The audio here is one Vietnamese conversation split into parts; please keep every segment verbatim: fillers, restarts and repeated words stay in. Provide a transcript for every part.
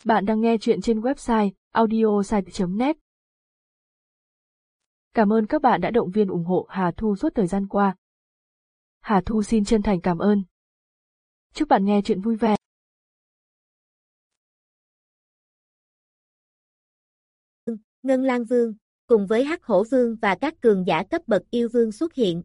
Bạn đang nghe chuyện trên website audiosite chấm net. Cảm ơn các bạn đã động viên ủng hộ Hà Thu suốt thời gian qua. Hà Thu xin chân thành cảm ơn. Chúc bạn nghe chuyện vui vẻ. Ngân Lang Vương, cùng với Hắc Hổ Vương và các cường giả cấp bậc yêu vương xuất hiện.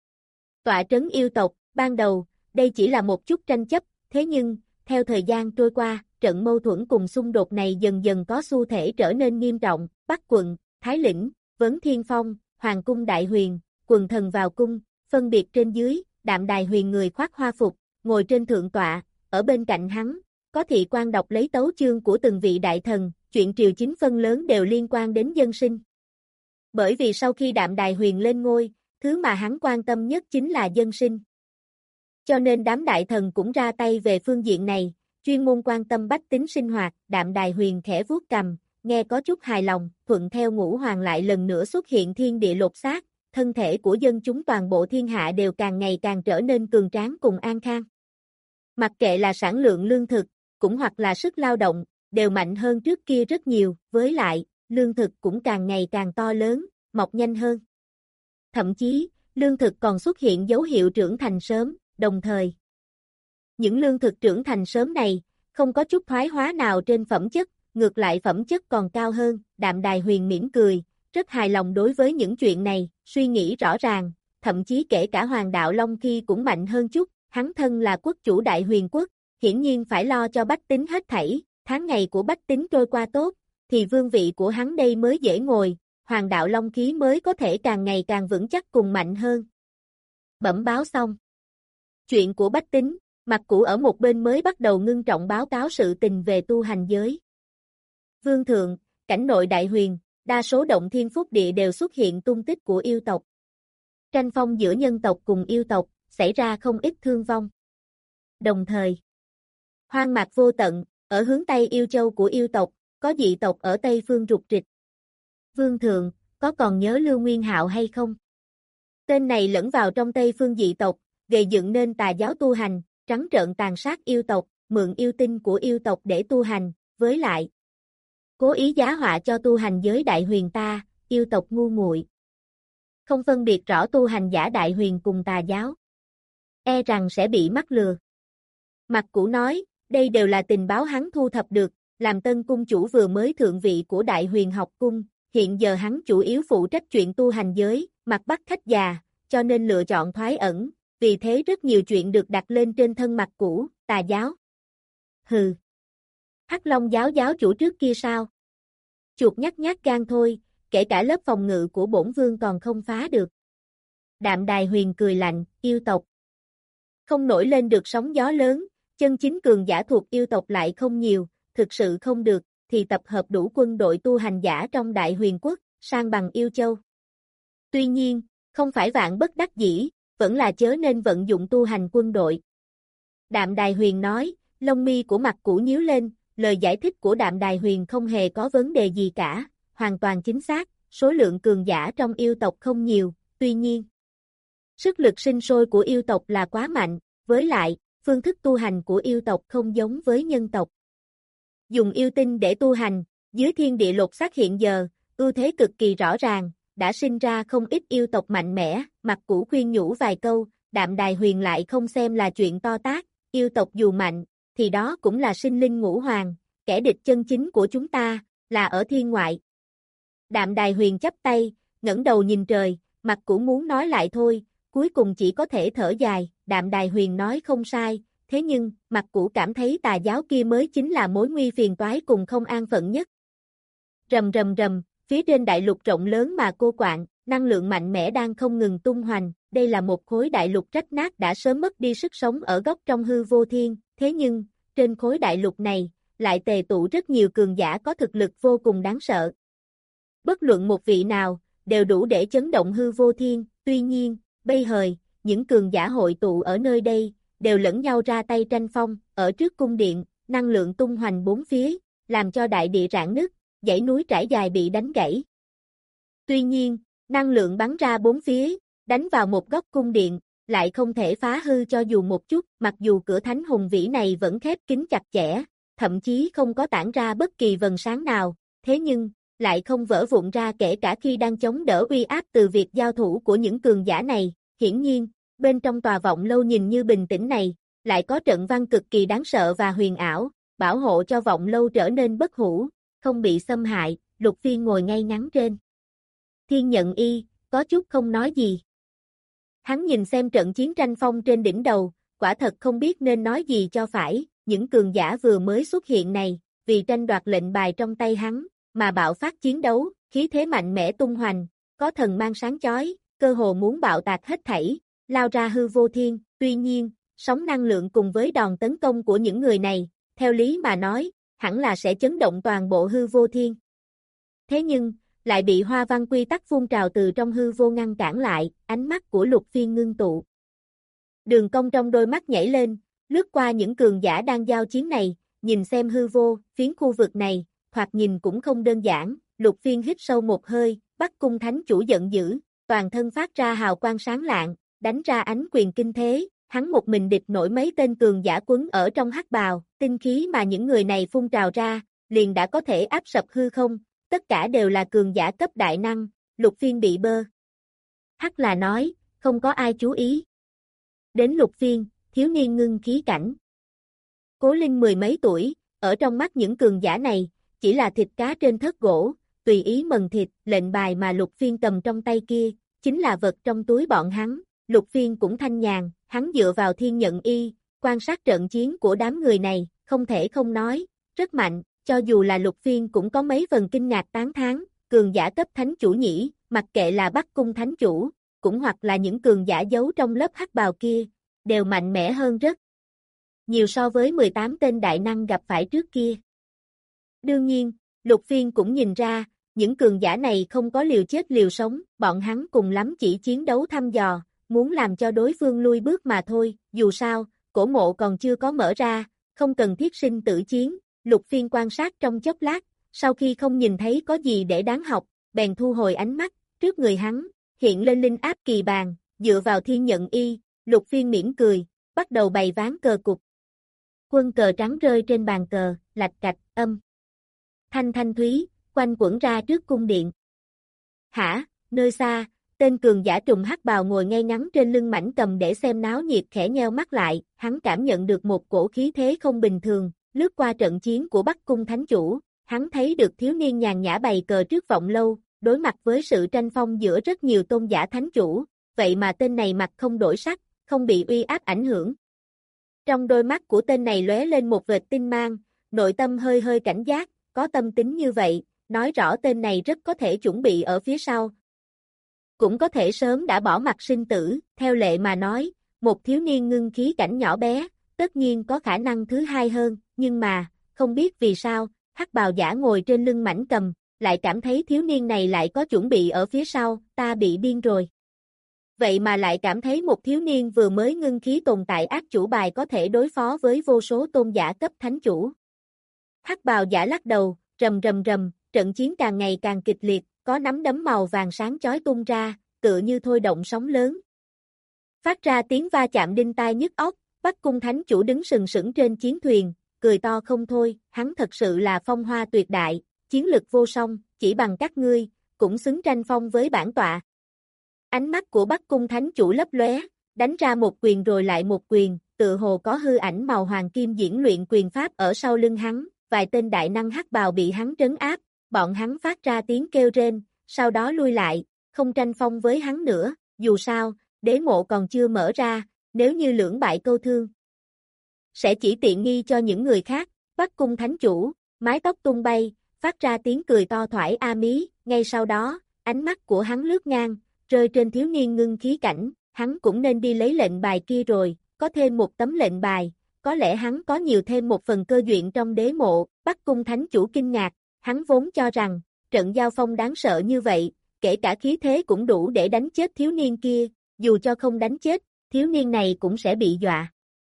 Tọa trấn yêu tộc, ban đầu, đây chỉ là một chút tranh chấp, thế nhưng, theo thời gian trôi qua, trận mâu thuẫn cùng xung đột này dần dần có xu thể trở nên nghiêm trọng. Bắc quận, Thái Lĩnh, Vấn Thiên Phong, Hoàng cung Đại Huyền, quần thần vào cung, phân biệt trên dưới, Đạm Đài Huyền người khoác hoa phục, ngồi trên thượng tọa, ở bên cạnh hắn, có thị quan đọc lấy tấu chương của từng vị đại thần, chuyện triều chính phân lớn đều liên quan đến dân sinh. Bởi vì sau khi Đạm Đài Huyền lên ngôi, thứ mà hắn quan tâm nhất chính là dân sinh. Cho nên đám đại thần cũng ra tay về phương diện này, chuyên môn quan tâm bách tính sinh hoạt. Đạm Đài Huyền khẽ vuốt cằm, nghe có chút hài lòng, thuận theo Ngũ Hoàng lại lần nữa xuất hiện thiên địa lột xác, thân thể của dân chúng toàn bộ thiên hạ đều càng ngày càng trở nên cường tráng cùng an khang. Mặc kệ là sản lượng lương thực, cũng hoặc là sức lao động, đều mạnh hơn trước kia rất nhiều, với lại, lương thực cũng càng ngày càng to lớn, mọc nhanh hơn. Thậm chí, lương thực còn xuất hiện dấu hiệu trưởng thành sớm, đồng thời. Những lương thực trưởng thành sớm này, không có chút thoái hóa nào trên phẩm chất, ngược lại phẩm chất còn cao hơn. Đạm Đài Huyền mỉm cười, rất hài lòng đối với những chuyện này, suy nghĩ rõ ràng, thậm chí kể cả Hoàng Đạo Long khi cũng mạnh hơn chút, hắn thân là quốc chủ Đại Huyền quốc, hiển nhiên phải lo cho bách tính hết thảy, tháng ngày của bách tính trôi qua tốt, thì vương vị của hắn đây mới dễ ngồi, Hoàng Đạo Long khí mới có thể càng ngày càng vững chắc cùng mạnh hơn. Bẩm báo xong. Chuyện của bách tính, Mặc Cũ ở một bên mới bắt đầu ngưng trọng báo cáo sự tình về tu hành giới. Vương thượng, cảnh nội Đại Huyền, đa số động thiên phúc địa đều xuất hiện tung tích của yêu tộc. Tranh phong giữa nhân tộc cùng yêu tộc, xảy ra không ít thương vong. Đồng thời, hoang mạc vô tận, ở hướng Tây yêu châu của yêu tộc, có dị tộc ở Tây phương rục rịch. Vương thượng, có còn nhớ Lưu Nguyên Hạo hay không? Tên này lẫn vào trong Tây phương dị tộc, gây dựng nên tà giáo tu hành, trắng trợn tàn sát yêu tộc, mượn yêu tinh của yêu tộc để tu hành, với lại cố ý giá họa cho tu hành giới Đại Huyền ta, yêu tộc ngu muội, không phân biệt rõ tu hành giả Đại Huyền cùng tà giáo, e rằng sẽ bị mắc lừa. Mặc Cũ nói, đây đều là tình báo hắn thu thập được, làm tân cung chủ vừa mới thượng vị của Đại Huyền học cung, hiện giờ hắn chủ yếu phụ trách chuyện tu hành giới, mặt bắt khách già, cho nên lựa chọn thoái ẩn, vì thế rất nhiều chuyện được đặt lên trên thân Mặc Cũ. Tà giáo. Hừ. Hắc Long giáo giáo chủ trước kia sao? Chuột nhắt nhát gan thôi, kể cả lớp phòng ngự của bổn vương còn không phá được. Đạm Đài Huyền cười lạnh, yêu tộc không nổi lên được sóng gió lớn, chân chính cường giả thuộc yêu tộc lại không nhiều, thực sự không được, thì tập hợp đủ quân đội tu hành giả trong Đại Huyền quốc, sang bằng yêu châu. Tuy nhiên, không phải vạn bất đắc dĩ, vẫn là chớ nên vận dụng tu hành quân đội. Đạm Đài Huyền nói, lông mi của Mặc Cũ nhíu lên, lời giải thích của Đạm Đài Huyền không hề có vấn đề gì cả, hoàn toàn chính xác, số lượng cường giả trong yêu tộc không nhiều, tuy nhiên, sức lực sinh sôi của yêu tộc là quá mạnh, với lại, phương thức tu hành của yêu tộc không giống với nhân tộc. Dùng yêu tinh để tu hành, dưới thiên địa lột xác hiện giờ, ưu thế cực kỳ rõ ràng, đã sinh ra không ít yêu tộc mạnh mẽ. Mặc Cũ khuyên nhủ vài câu, Đạm Đài Huyền lại không xem là chuyện to tát, yêu tộc dù mạnh, thì đó cũng là sinh linh ngũ hoàng, kẻ địch chân chính của chúng ta, là ở thiên ngoại. Đạm Đài Huyền chắp tay, ngẩng đầu nhìn trời, Mặc Cũ muốn nói lại thôi, cuối cùng chỉ có thể thở dài. Đạm Đài Huyền nói không sai, thế nhưng, Mặc Cũ cảm thấy tà giáo kia mới chính là mối nguy phiền toái cùng không an phận nhất. Rầm rầm rầm, phía trên đại lục rộng lớn mà cô quạng, năng lượng mạnh mẽ đang không ngừng tung hoành, đây là một khối đại lục rách nát đã sớm mất đi sức sống ở góc trong hư vô thiên, thế nhưng, trên khối đại lục này, lại tề tụ rất nhiều cường giả có thực lực vô cùng đáng sợ. Bất luận một vị nào, đều đủ để chấn động hư vô thiên, tuy nhiên, bây hời, những cường giả hội tụ ở nơi đây, đều lẫn nhau ra tay tranh phong, ở trước cung điện, năng lượng tung hoành bốn phía, làm cho đại địa rạn nứt, dãy núi trải dài bị đánh gãy. Tuy nhiên, năng lượng bắn ra bốn phía, đánh vào một góc cung điện, lại không thể phá hư cho dù một chút, mặc dù cửa thánh hùng vĩ này vẫn khép kín chặt chẽ, thậm chí không có tản ra bất kỳ vầng sáng nào, thế nhưng, lại không vỡ vụn ra kể cả khi đang chống đỡ uy áp từ việc giao thủ của những cường giả này. Hiển nhiên, bên trong tòa vọng lâu nhìn như bình tĩnh này, lại có trận văn cực kỳ đáng sợ và huyền ảo, bảo hộ cho vọng lâu trở nên bất hủ, không bị xâm hại. Lục Phiên ngồi ngay ngắn trên Thiên Nhận Y, có chút không nói gì. Hắn nhìn xem trận chiến tranh phong trên đỉnh đầu, quả thật không biết nên nói gì cho phải, những cường giả vừa mới xuất hiện này, vì tranh đoạt lệnh bài trong tay hắn, mà bạo phát chiến đấu, khí thế mạnh mẽ tung hoành, có thần mang sáng chói, cơ hồ muốn bạo tạc hết thảy, lao ra hư vô thiên, tuy nhiên, sóng năng lượng cùng với đòn tấn công của những người này, theo lý mà nói, hẳn là sẽ chấn động toàn bộ hư vô thiên. Thế nhưng, lại bị hoa văn quy tắc phun trào từ trong hư vô ngăn cản lại, ánh mắt của Lục Phiên ngưng tụ. Đường cong trong đôi mắt nhảy lên, lướt qua những cường giả đang giao chiến này, nhìn xem hư vô, phiến khu vực này, thoạt nhìn cũng không đơn giản. Lục Phiên hít sâu một hơi, Bắc Cung Thánh Chủ giận dữ, toàn thân phát ra hào quang sáng lạng, đánh ra ánh quyền kinh thế, hắn một mình địch nổi mấy tên cường giả quấn ở trong hắc bào, tinh khí mà những người này phun trào ra, liền đã có thể áp sập hư không, tất cả đều là cường giả cấp đại năng. Lục Phiên bị bơ. Hắc là nói, không có ai chú ý. Đến Lục Phiên, thiếu niên ngưng khí cảnh. Cố Linh mười mấy tuổi, ở trong mắt những cường giả này, chỉ là thịt cá trên thớt gỗ, tùy ý mần thịt. Lệnh bài mà Lục Phiên cầm trong tay kia, chính là vật trong túi bọn hắn. Lục Phiên cũng thanh nhàn, hắn dựa vào Thiên Nhận Y, quan sát trận chiến của đám người này, không thể không nói, rất mạnh. Cho dù là Lục Phiên cũng có mấy phần kinh ngạc tán thán, cường giả cấp thánh chủ nhỉ, mặc kệ là Bắc Cung Thánh Chủ, cũng hoặc là những cường giả giấu trong lớp hắc bào kia, đều mạnh mẽ hơn rất nhiều so với mười tám tên đại năng gặp phải trước kia. Đương nhiên, Lục Phiên cũng nhìn ra, những cường giả này không có liều chết liều sống, bọn hắn cùng lắm chỉ chiến đấu thăm dò, muốn làm cho đối phương lui bước mà thôi, dù sao, cổ mộ còn chưa có mở ra, không cần thiết sinh tử chiến. Lục Phiên quan sát trong chốc lát, sau khi không nhìn thấy có gì để đáng học, bèn thu hồi ánh mắt, trước người hắn, hiện lên linh áp kỳ bàn, dựa vào Thiên Nhận Y, Lục Phiên mỉm cười, bắt đầu bày ván cờ cục. Quân cờ trắng rơi trên bàn cờ, lạch cạch, âm. Thanh thanh thúy, quanh quẩn ra trước cung điện. Hả, nơi xa, tên cường giả trùng hắc bào ngồi ngay ngắn trên lưng mãnh cầm để xem náo nhiệt khẽ nheo mắt lại, hắn cảm nhận được một cổ khí thế không bình thường. Lướt qua trận chiến của Bắc Cung Thánh Chủ, hắn thấy được thiếu niên nhàn nhã bày cờ trước vọng lâu, đối mặt với sự tranh phong giữa rất nhiều tôn giả thánh chủ, vậy mà tên này mặt không đổi sắc, không bị uy áp ảnh hưởng. Trong đôi mắt của tên này lóe lên một vệt tinh mang, nội tâm hơi hơi cảnh giác, có tâm tính như vậy, nói rõ tên này rất có thể chuẩn bị ở phía sau. Cũng có thể sớm đã bỏ mặt sinh tử, theo lệ mà nói, một thiếu niên ngưng khí cảnh nhỏ bé, tất nhiên có khả năng thứ hai hơn, nhưng mà, không biết vì sao, hắc bào giả ngồi trên lưng mãnh cầm, lại cảm thấy thiếu niên này lại có chuẩn bị ở phía sau, ta bị điên rồi. Vậy mà lại cảm thấy một thiếu niên vừa mới ngưng khí tồn tại ác chủ bài có thể đối phó với vô số tôn giả cấp thánh chủ. Hắc bào giả lắc đầu, rầm rầm rầm, trận chiến càng ngày càng kịch liệt, có nắm đấm màu vàng sáng chói tung ra, tựa như thôi động sóng lớn. Phát ra tiếng va chạm đinh tai nhức óc, Bắc Cung Thánh Chủ đứng sừng sững trên chiến thuyền, cười to không thôi, hắn thật sự là phong hoa tuyệt đại, chiến lực vô song, chỉ bằng các ngươi, cũng xứng tranh phong với bản tọa. Ánh mắt của Bắc Cung Thánh Chủ lấp lóe, đánh ra một quyền rồi lại một quyền, tự hồ có hư ảnh màu hoàng kim diễn luyện quyền pháp ở sau lưng hắn, vài tên đại năng hắc bào bị hắn trấn áp, bọn hắn phát ra tiếng kêu rên, sau đó lui lại, không tranh phong với hắn nữa, dù sao, đế mộ còn chưa mở ra, nếu như lưỡng bại câu thương, sẽ chỉ tiện nghi cho những người khác. Bắc Cung Thánh Chủ, mái tóc tung bay, phát ra tiếng cười to thoải a mí, ngay sau đó, ánh mắt của hắn lướt ngang, rơi trên thiếu niên ngưng khí cảnh, hắn cũng nên đi lấy lệnh bài kia rồi, có thêm một tấm lệnh bài, có lẽ hắn có nhiều thêm một phần cơ duyên trong đế mộ. Bắc Cung Thánh Chủ kinh ngạc, hắn vốn cho rằng, trận giao phong đáng sợ như vậy, kể cả khí thế cũng đủ để đánh chết thiếu niên kia, dù cho không đánh chết, thiếu niên này cũng sẽ bị dọa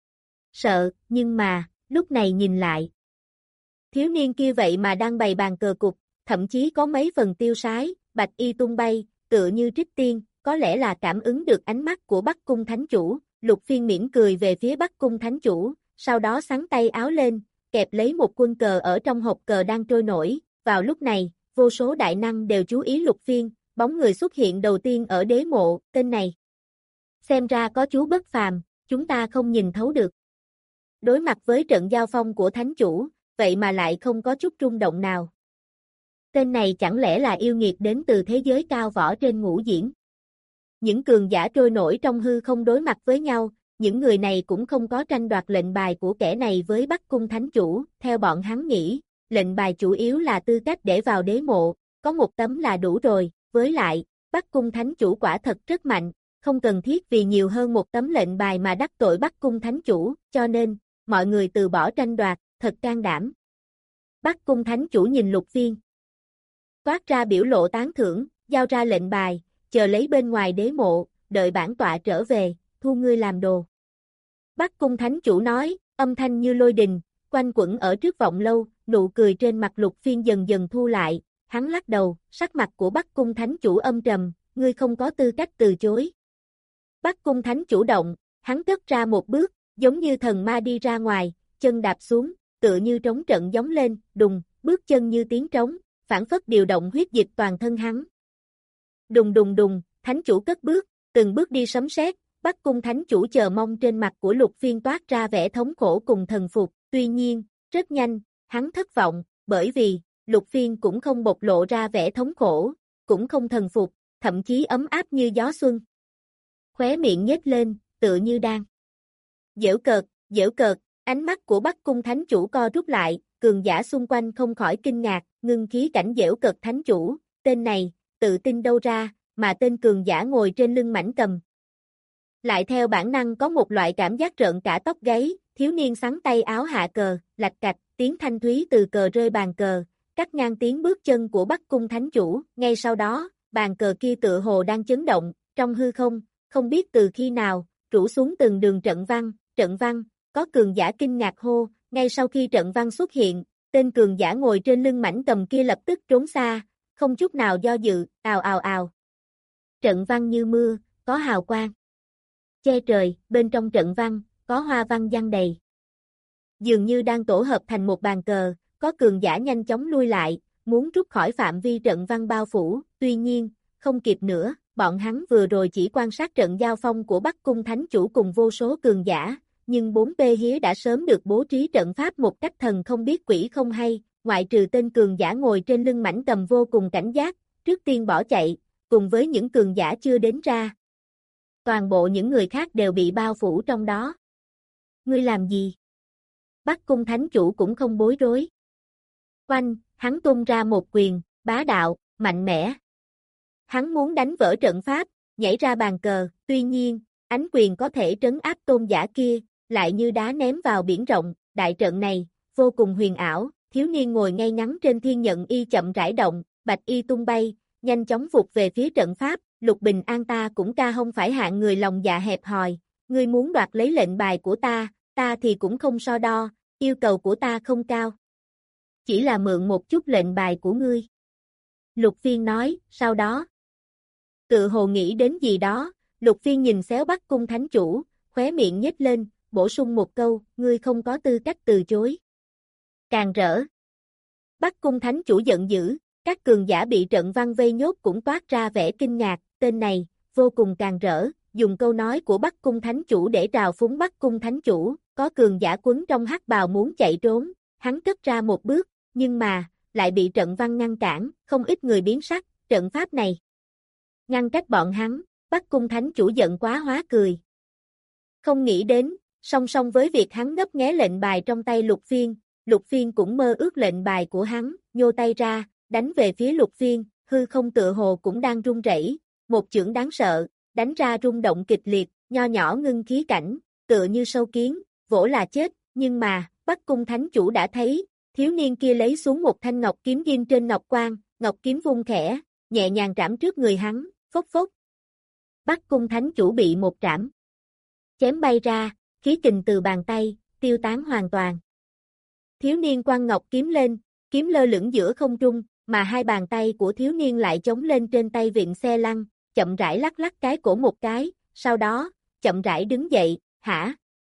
sợ, nhưng mà, lúc này nhìn lại. Thiếu niên kia vậy mà đang bày bàn cờ cục, thậm chí có mấy phần tiêu sái, bạch y tung bay, tựa như trích tiên, có lẽ là cảm ứng được ánh mắt của Bắc Cung Thánh Chủ. Lục Phiên mỉm cười về phía Bắc Cung Thánh Chủ, sau đó xắn tay áo lên, kẹp lấy một quân cờ ở trong hộp cờ đang trôi nổi. Vào lúc này, vô số đại năng đều chú ý Lục Phiên, bóng người xuất hiện đầu tiên ở đế mộ, tên này. Xem ra có chú bất phàm, chúng ta không nhìn thấu được. Đối mặt với trận giao phong của thánh chủ, vậy mà lại không có chút rung động nào. Tên này chẳng lẽ là yêu nghiệt đến từ thế giới cao võ trên ngũ diễn? Những cường giả trôi nổi trong hư không đối mặt với nhau, những người này cũng không có tranh đoạt lệnh bài của kẻ này với Bắc Cung thánh chủ, theo bọn hắn nghĩ, lệnh bài chủ yếu là tư cách để vào đế mộ, có một tấm là đủ rồi, với lại, Bắc Cung thánh chủ quả thật rất mạnh, không cần thiết vì nhiều hơn một tấm lệnh bài mà đắc tội Bắc Cung thánh chủ, cho nên, mọi người từ bỏ tranh đoạt, thật can đảm. Bắc Cung thánh chủ nhìn Lục Phiên, toát ra biểu lộ tán thưởng, giao ra lệnh bài, chờ lấy bên ngoài đế mộ, đợi bản tọa trở về, thu ngươi làm đồ. Bắc Cung thánh chủ nói, âm thanh như lôi đình, quanh quẩn ở trước vọng lâu, nụ cười trên mặt Lục Phiên dần dần thu lại, hắn lắc đầu, sắc mặt của Bắc Cung thánh chủ âm trầm, ngươi không có tư cách từ chối. Bắc Cung thánh chủ động, hắn cất ra một bước, giống như thần ma đi ra ngoài, chân đạp xuống, tựa như trống trận gióng lên, đùng, bước chân như tiếng trống, phản phất điều động huyết dịch toàn thân hắn. Đùng đùng đùng, thánh chủ cất bước, từng bước đi sấm sét, Bắc Cung thánh chủ chờ mong trên mặt của Lục Phiên toát ra vẻ thống khổ cùng thần phục, tuy nhiên, rất nhanh, hắn thất vọng, bởi vì, Lục Phiên cũng không bộc lộ ra vẻ thống khổ, cũng không thần phục, thậm chí ấm áp như gió xuân. Khóe miệng nhếch lên, tựa như đang giễu cợt, giễu cợt, ánh mắt của Bắc Cung thánh chủ co rút lại, cường giả xung quanh không khỏi kinh ngạc, ngưng khí cảnh giễu cợt thánh chủ, tên này, tự tin đâu ra, mà tên cường giả ngồi trên lưng mãnh cầm. Lại theo bản năng có một loại cảm giác rợn cả tóc gáy, thiếu niên xắn tay áo hạ cờ, lạch cạch, tiếng thanh thúy từ cờ rơi bàn cờ, cắt ngang tiếng bước chân của Bắc Cung thánh chủ, ngay sau đó, bàn cờ kia tựa hồ đang chấn động, trong hư không, không biết từ khi nào, rủ xuống từng đường trận văn, trận văn, có cường giả kinh ngạc hô, ngay sau khi trận văn xuất hiện, tên cường giả ngồi trên lưng mãnh cầm kia lập tức trốn xa, không chút nào do dự, ào ào ào. Trận văn như mưa, có hào quang che trời, bên trong trận văn, có hoa văn giăng đầy. Dường như đang tổ hợp thành một bàn cờ, có cường giả nhanh chóng lui lại, muốn rút khỏi phạm vi trận văn bao phủ, tuy nhiên, không kịp nữa, bọn hắn vừa rồi chỉ quan sát trận giao phong của Bắc Cung thánh chủ cùng vô số cường giả, nhưng bốn bê hía đã sớm được bố trí trận pháp một cách thần không biết quỷ không hay, ngoại trừ tên cường giả ngồi trên lưng mãnh cầm vô cùng cảnh giác, trước tiên bỏ chạy, cùng với những cường giả chưa đến ra. Toàn bộ những người khác đều bị bao phủ trong đó. Ngươi làm gì? Bắc Cung thánh chủ cũng không bối rối. Oanh, hắn tung ra một quyền, bá đạo, mạnh mẽ. Hắn muốn đánh vỡ trận pháp, nhảy ra bàn cờ, tuy nhiên, ánh quyền có thể trấn áp tôn giả kia, lại như đá ném vào biển rộng, đại trận này, vô cùng huyền ảo, thiếu niên ngồi ngay ngắn trên thiên nhận y chậm rãi động, bạch y tung bay, nhanh chóng vụt về phía trận pháp, Lục Bình An ta cũng ca không phải hạng người lòng dạ hẹp hòi, ngươi muốn đoạt lấy lệnh bài của ta, ta thì cũng không so đo, yêu cầu của ta không cao. Chỉ là mượn một chút lệnh bài của ngươi. Lục Phiên nói, sau đó. Tự hồ nghĩ đến gì đó, Lục Phiên nhìn xéo Bắc Cung thánh chủ, khóe miệng nhếch lên, bổ sung một câu, ngươi không có tư cách từ chối. Càng rỡ. Bắc Cung thánh chủ giận dữ, các cường giả bị trận văn vây nhốt cũng toát ra vẻ kinh ngạc, tên này, vô cùng càng rỡ, dùng câu nói của Bắc Cung thánh chủ để trào phúng Bắc Cung thánh chủ, có cường giả quấn trong hắc bào muốn chạy trốn, hắn cất ra một bước, nhưng mà, lại bị trận văn ngăn cản, không ít người biến sắc, trận pháp này. Ngăn cách bọn hắn, Bắc Cung thánh chủ giận quá hóa cười. Không nghĩ đến, song song với việc hắn ngấp nghé lệnh bài trong tay Lục Phiên, Lục Phiên cũng mơ ước lệnh bài của hắn, nhô tay ra, đánh về phía Lục Phiên, hư không tựa hồ cũng đang rung rẩy, một chưởng đáng sợ, đánh ra rung động kịch liệt, nho nhỏ ngưng khí cảnh, tựa như sâu kiến, vỗ là chết, nhưng mà, Bắc Cung thánh chủ đã thấy, thiếu niên kia lấy xuống một thanh ngọc kiếm ghim trên ngọc quan, ngọc kiếm vung khẽ, nhẹ nhàng trảm trước người hắn, phốc phốc. Bắc Cung thánh chủ bị một trảm chém bay ra, khí kình từ bàn tay, tiêu tán hoàn toàn. Thiếu niên quăng ngọc kiếm lên, kiếm lơ lửng giữa không trung, mà hai bàn tay của thiếu niên lại chống lên trên tay vịn xe lăn, chậm rãi lắc lắc cái cổ một cái, sau đó, chậm rãi đứng dậy, hả,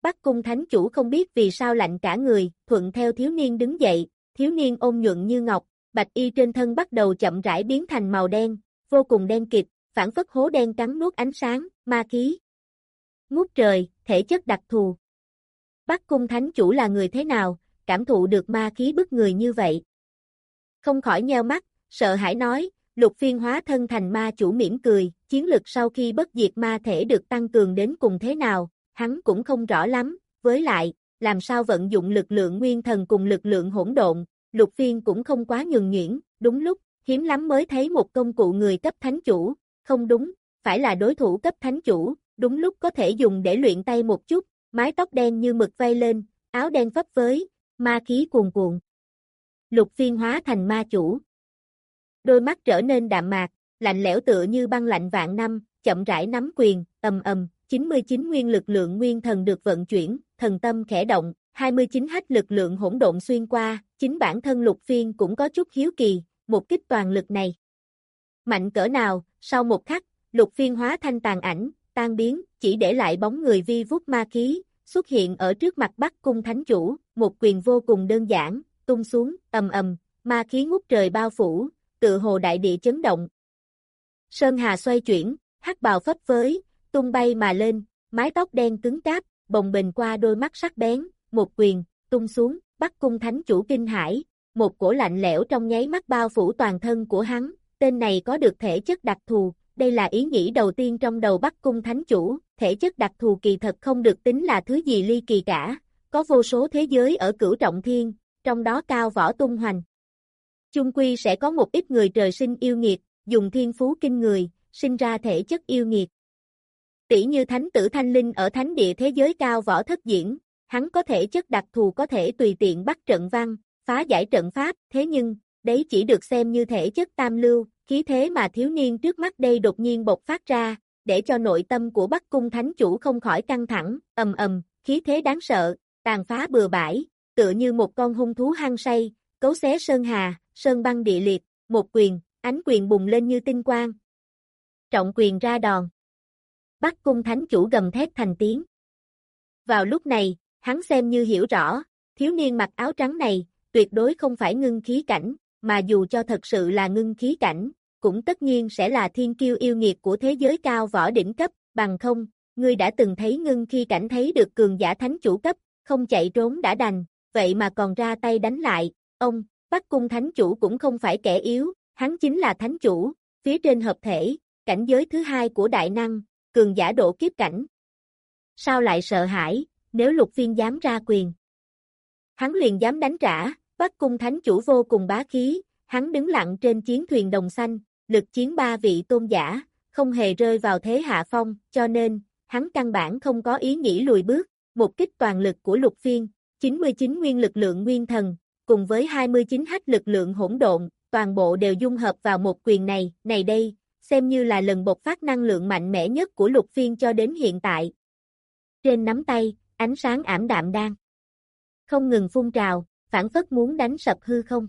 Bắc Cung Thánh Chủ không biết vì sao lạnh cả người, thuận theo thiếu niên đứng dậy, thiếu niên ôn nhuận như ngọc, bạch y trên thân bắt đầu chậm rãi biến thành màu đen, vô cùng đen kịt, phản phất hố đen cắn nuốt ánh sáng, ma khí. Ngút trời, thể chất đặc thù. Bắc Cung Thánh Chủ là người thế nào, cảm thụ được ma khí bức người như vậy? Không khỏi nheo mắt, sợ hãi nói, Lục Phiên hóa thân thành ma chủ mỉm cười, chiến lực sau khi bất diệt ma thể được tăng cường đến cùng thế nào, hắn cũng không rõ lắm, với lại, làm sao vận dụng lực lượng nguyên thần cùng lực lượng hỗn độn, Lục Phiên cũng không quá nhuần nhuyễn, đúng lúc, hiếm lắm mới thấy một công cụ người cấp thánh chủ, không đúng, phải là đối thủ cấp thánh chủ, đúng lúc có thể dùng để luyện tay một chút, mái tóc đen như mực vây lên, áo đen phấp phới, ma khí cuồn cuộn. Lục Phiên hóa thành ma chủ. Đôi mắt trở nên đạm mạc, lạnh lẽo tựa như băng lạnh vạn năm, chậm rãi nắm quyền, ầm ầm, chín mươi chín nguyên lực lượng nguyên thần được vận chuyển, thần tâm khẽ động, hai mươi chín hách lực lượng hỗn độn xuyên qua, chính bản thân Lục Phiên cũng có chút hiếu kỳ, một kích toàn lực này. Mạnh cỡ nào, sau một khắc, Lục Phiên hóa thanh tàn ảnh, tan biến, chỉ để lại bóng người vi vút ma khí, xuất hiện ở trước mặt Bắc Cung Thánh Chủ, một quyền vô cùng đơn giản, tung xuống, ầm ầm, ma khí ngút trời bao phủ, tựa hồ đại địa chấn động. Sơn hà xoay chuyển, hắc bào phấp phới, tung bay mà lên, mái tóc đen cứng cáp, bồng bềnh qua đôi mắt sắc bén, một quyền, tung xuống, Bắc Cung Thánh Chủ kinh hãi, một cổ lạnh lẽo trong nháy mắt bao phủ toàn thân của hắn, tên này có được thể chất đặc thù, đây là ý nghĩ đầu tiên trong đầu Bắc Cung Thánh Chủ, thể chất đặc thù kỳ thật không được tính là thứ gì ly kỳ cả, có vô số thế giới ở cửu trọng thiên, trong đó cao võ tung hoành. Chung quy sẽ có một ít người trời sinh yêu nghiệt, dùng thiên phú kinh người, sinh ra thể chất yêu nghiệt. Tỷ như thánh tử Thanh Linh ở thánh địa thế giới cao võ thất diễn, hắn có thể chất đặc thù có thể tùy tiện bắt trận văn, phá giải trận pháp, thế nhưng, đấy chỉ được xem như thể chất tam lưu, khí thế mà thiếu niên trước mắt đây đột nhiên bộc phát ra, để cho nội tâm của Bắc Cung Thánh Chủ không khỏi căng thẳng, ầm ầm, khí thế đáng sợ, tàn phá bừa bãi, tựa như một con hung thú hăng say, cấu xé sơn hà, sơn băng địa liệt, một quyền, ánh quyền bùng lên như tinh quang. Trọng quyền ra đòn. Bắc Cung Thánh Chủ gầm thét thành tiếng. Vào lúc này, hắn xem như hiểu rõ, thiếu niên mặc áo trắng này, tuyệt đối không phải ngưng khí cảnh, mà dù cho thật sự là ngưng khí cảnh, cũng tất nhiên sẽ là thiên kiêu yêu nghiệt của thế giới cao võ đỉnh cấp, bằng không, ngươi đã từng thấy ngưng khí cảnh thấy được cường giả thánh chủ cấp, không chạy trốn đã đành, vậy mà còn ra tay đánh lại, ông, Bắc Cung Thánh Chủ cũng không phải kẻ yếu, hắn chính là thánh chủ, phía trên hợp thể, cảnh giới thứ hai của đại năng, cường giả độ kiếp cảnh. Sao lại sợ hãi, nếu Lục Phiên dám ra quyền? Hắn liền dám đánh trả, Bắc Cung Thánh Chủ vô cùng bá khí, hắn đứng lặng trên chiến thuyền đồng xanh, lực chiến ba vị tôn giả, không hề rơi vào thế hạ phong, cho nên, hắn căn bản không có ý nghĩ lùi bước, một kích toàn lực của Lục Phiên, chín mươi chín nguyên lực lượng nguyên thần, cùng với hai mươi chín hách lực lượng hỗn độn, toàn bộ đều dung hợp vào một quyền này, này đây, xem như là lần bộc phát năng lượng mạnh mẽ nhất của Lục Phiên cho đến hiện tại. Trên nắm tay, ánh sáng ảm đạm đang không ngừng phun trào, phản phất muốn đánh sập hư không.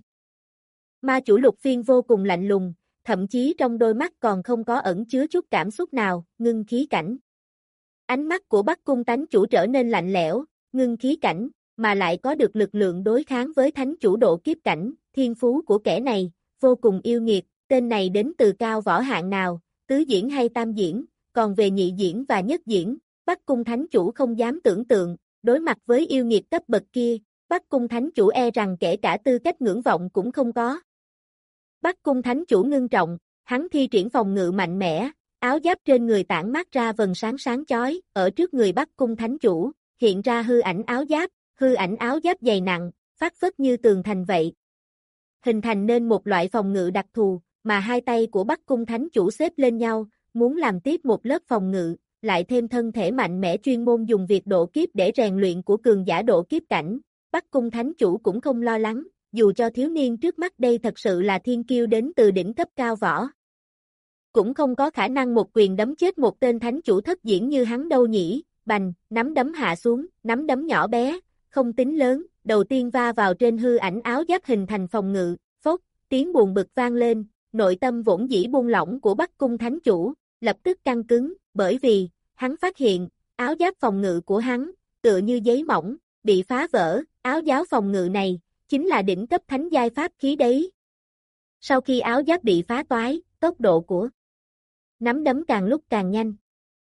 Ma chủ Lục Phiên vô cùng lạnh lùng, thậm chí trong đôi mắt còn không có ẩn chứa chút cảm xúc nào, ngưng khí cảnh. Ánh mắt của Bắc Cung Thánh Chủ trở nên lạnh lẽo, ngưng khí cảnh, mà lại có được lực lượng đối kháng với thánh chủ độ kiếp cảnh, thiên phú của kẻ này, vô cùng yêu nghiệt, tên này đến từ cao võ hạng nào, tứ diễn hay tam diễn, còn về nhị diễn và nhất diễn, Bắc Cung Thánh Chủ không dám tưởng tượng, đối mặt với yêu nghiệt cấp bậc kia, Bắc Cung Thánh Chủ e rằng kể cả tư cách ngưỡng vọng cũng không có. Bắc Cung Thánh Chủ ngưng trọng, hắn thi triển phòng ngự mạnh mẽ, áo giáp trên người tản mát ra vầng sáng sáng chói, ở trước người Bắc Cung Thánh Chủ, hiện ra hư ảnh áo giáp, hư ảnh áo giáp dày nặng, phát phất như tường thành vậy. Hình thành nên một loại phòng ngự đặc thù, mà hai tay của Bắc Cung Thánh Chủ xếp lên nhau, muốn làm tiếp một lớp phòng ngự, lại thêm thân thể mạnh mẽ chuyên môn dùng việc độ kiếp để rèn luyện của cường giả độ kiếp cảnh. Bắc Cung Thánh Chủ cũng không lo lắng, dù cho thiếu niên trước mắt đây thật sự là thiên kiêu đến từ đỉnh cấp cao võ. Cũng không có khả năng một quyền đấm chết một tên thánh chủ thất diễn như hắn đâu nhỉ, bành, nắm đấm hạ xuống, nắm đấm nhỏ bé, không tính lớn, đầu tiên va vào trên hư ảnh áo giáp hình thành phòng ngự, phốc, tiếng buồn bực vang lên, nội tâm vốn dĩ buông lỏng của Bắc Cung Thánh Chủ, lập tức căng cứng, bởi vì, hắn phát hiện, áo giáp phòng ngự của hắn, tựa như giấy mỏng, bị phá vỡ, áo giáp phòng ngự này, chính là đỉnh cấp thánh giai pháp khí đấy. Sau khi áo giáp bị phá toái, tốc độ của nắm đấm càng lúc càng nhanh.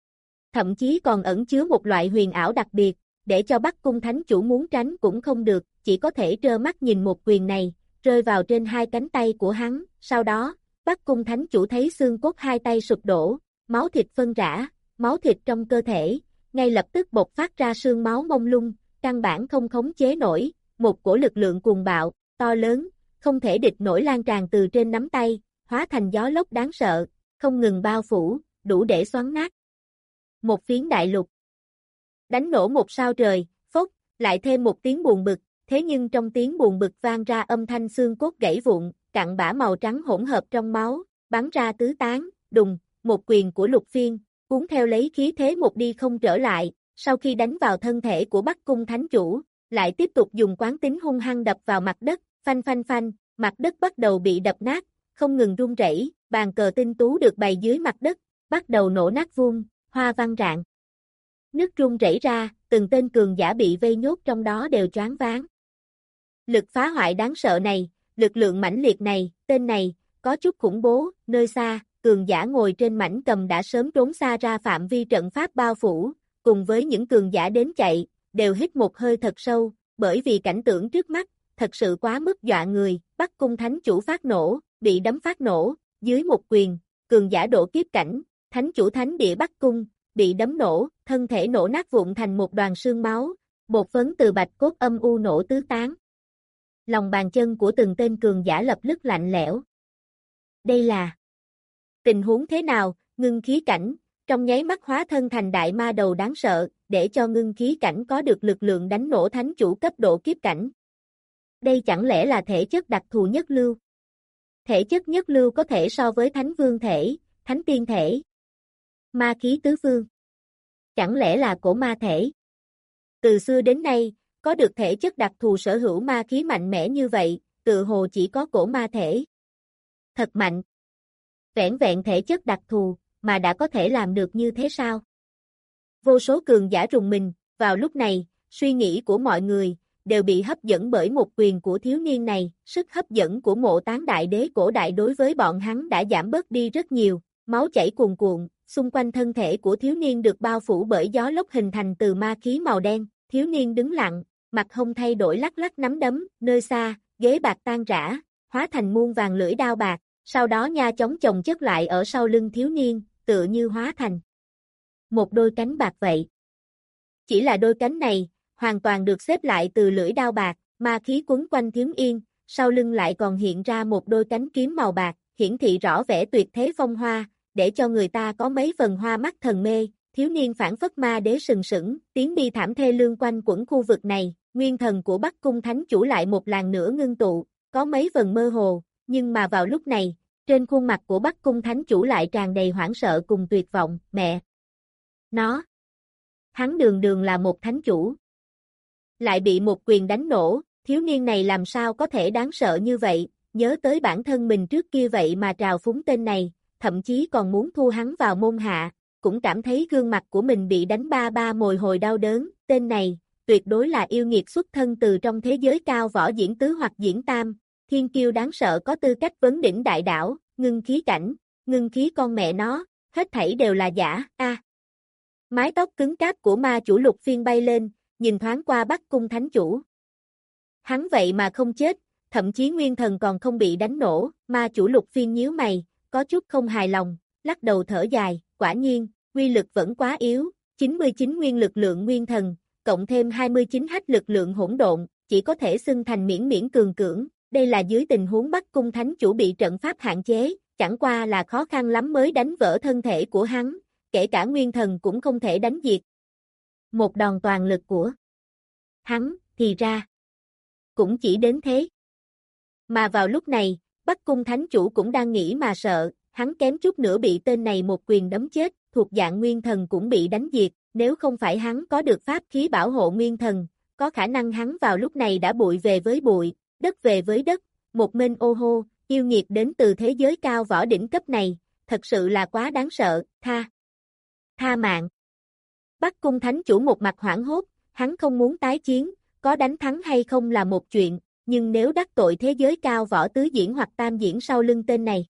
Thậm chí còn ẩn chứa một loại huyền ảo đặc biệt, để cho Bắc Cung Thánh Chủ muốn tránh cũng không được, chỉ có thể trơ mắt nhìn một quyền này, rơi vào trên hai cánh tay của hắn, sau đó, Bắc Cung Thánh Chủ thấy xương cốt hai tay sụp đổ, máu thịt phân rã, máu thịt trong cơ thể, ngay lập tức bộc phát ra sương máu mông lung, căn bản không khống chế nổi, một cổ lực lượng cuồng bạo, to lớn, không thể địch nổi lan tràn từ trên nắm tay, hóa thành gió lốc đáng sợ, không ngừng bao phủ, đủ để xoắn nát một phiến đại lục. Đánh nổ một sao trời, phốc, lại thêm một tiếng buồn bực, thế nhưng trong tiếng buồn bực vang ra âm thanh xương cốt gãy vụn, cặn bã màu trắng hỗn hợp trong máu, bắn ra tứ tán, đùng, một quyền của Lục Phiên, cuốn theo lấy khí thế một đi không trở lại, sau khi đánh vào thân thể của Bắc Cung Thánh Chủ, lại tiếp tục dùng quán tính hung hăng đập vào mặt đất, phanh phanh phanh, mặt đất bắt đầu bị đập nát, không ngừng rung rẩy, bàn cờ tinh tú được bày dưới mặt đất, bắt đầu nổ nát vuông, hoa văng rạng. Nước rung rẩy ra, từng tên cường giả bị vây nhốt trong đó đều choáng váng. Lực phá hoại đáng sợ này, lực lượng mãnh liệt này, tên này, có chút khủng bố, nơi xa, cường giả ngồi trên mảnh cầm đã sớm trốn xa ra phạm vi trận pháp bao phủ, cùng với những cường giả đến chạy, đều hít một hơi thật sâu, bởi vì cảnh tượng trước mắt, thật sự quá mức dọa người, Bắc Cung Thánh Chủ phát nổ, bị đấm phát nổ, dưới một quyền, cường giả độ kiếp cảnh, Thánh Chủ Thánh Địa Bắc Cung, bị đấm nổ, thân thể nổ nát vụn thành một đoàn xương máu, bột phấn từ bạch cốt âm u nổ tứ tán. Lòng bàn chân của từng tên cường giả lập tức lạnh lẽo. Đây là tình huống thế nào? Ngưng khí cảnh, trong nháy mắt hóa thân thành đại ma đầu đáng sợ, để cho ngưng khí cảnh có được lực lượng đánh nổ thánh chủ cấp độ kiếp cảnh. Đây chẳng lẽ là thể chất đặc thù nhất lưu? Thể chất nhất lưu có thể so với thánh vương thể, thánh tiên thể, ma khí tứ phương. Chẳng lẽ là cổ ma thể? Từ xưa đến nay, có được thể chất đặc thù sở hữu ma khí mạnh mẽ như vậy, tự hồ chỉ có cổ ma thể. Thật mạnh. Vẻn vẹn thể chất đặc thù, mà đã có thể làm được như thế sao? Vô số cường giả rùng mình, vào lúc này, suy nghĩ của mọi người, đều bị hấp dẫn bởi một quyền của thiếu niên này, sức hấp dẫn của Mộ Tán Đại Đế cổ đại đối với bọn hắn đã giảm bớt đi rất nhiều, máu chảy cuồn cuộn, xung quanh thân thể của thiếu niên được bao phủ bởi gió lốc hình thành từ ma khí màu đen, thiếu niên đứng lặng, mặt không thay đổi lắc lắc nắm đấm, nơi xa, ghế bạc tan rã, hóa thành muôn vàng lưỡi đao bạc, sau đó nha chóng chồng chất lại ở sau lưng thiếu niên, tựa như hóa thành một đôi cánh bạc vậy. Chỉ là đôi cánh này, hoàn toàn được xếp lại từ lưỡi đao bạc, ma khí quấn quanh thiếu yên, sau lưng lại còn hiện ra một đôi cánh kiếm màu bạc, hiển thị rõ vẻ tuyệt thế phong hoa, để cho người ta có mấy phần hoa mắt thần mê, thiếu niên phản phất ma đế sừng sững, tiếng bi thảm thê lương quanh quẩn khu vực này, nguyên thần của Bắc Cung Thánh Chủ lại một làn nữa ngưng tụ, có mấy phần mơ hồ, nhưng mà vào lúc này, trên khuôn mặt của Bắc Cung Thánh Chủ lại tràn đầy hoảng sợ cùng tuyệt vọng, mẹ nó. Hắn đường đường là một thánh chủ, lại bị một quyền đánh nổ, thiếu niên này làm sao có thể đáng sợ như vậy, nhớ tới bản thân mình trước kia vậy mà trào phúng tên này, thậm chí còn muốn thu hắn vào môn hạ, cũng cảm thấy gương mặt của mình bị đánh ba ba mồi hồi đau đớn, tên này, tuyệt đối là yêu nghiệt xuất thân từ trong thế giới cao võ diễn tứ hoặc diễn tam, thiên kiêu đáng sợ có tư cách vấn đỉnh đại đảo, ngưng khí cảnh, ngưng khí con mẹ nó, hết thảy đều là giả, a. À. Mái tóc cứng cáp của ma chủ Lục Phiên bay lên, nhìn thoáng qua Bắc Cung Thánh Chủ. Hắn vậy mà không chết, thậm chí nguyên thần còn không bị đánh nổ, ma chủ Lục Phiên nhíu mày, có chút không hài lòng, lắc đầu thở dài, quả nhiên, quy lực vẫn quá yếu, chín mươi chín nguyên lực lượng nguyên thần, cộng thêm hai mươi chín hách lực lượng hỗn độn, chỉ có thể xưng thành miễn miễn cường cưỡng, đây là dưới tình huống Bắc Cung Thánh Chủ bị trận pháp hạn chế, chẳng qua là khó khăn lắm mới đánh vỡ thân thể của hắn, kể cả nguyên thần cũng không thể đánh diệt. Một đòn toàn lực của hắn, thì ra, cũng chỉ đến thế. Mà vào lúc này, Bắc Cung Thánh Chủ cũng đang nghĩ mà sợ, hắn kém chút nữa bị tên này một quyền đấm chết, thuộc dạng nguyên thần cũng bị đánh diệt, nếu không phải hắn có được pháp khí bảo hộ nguyên thần, có khả năng hắn vào lúc này đã bụi về với bụi, đất về với đất, một mênh ô hô, yêu nghiệt đến từ thế giới cao võ đỉnh cấp này, thật sự là quá đáng sợ, tha. Tha mạng. Bắc Cung Thánh Chủ một mặt hoảng hốt, hắn không muốn tái chiến, có đánh thắng hay không là một chuyện, nhưng nếu đắc tội thế giới cao võ tứ diễn hoặc tam diễn sau lưng tên này.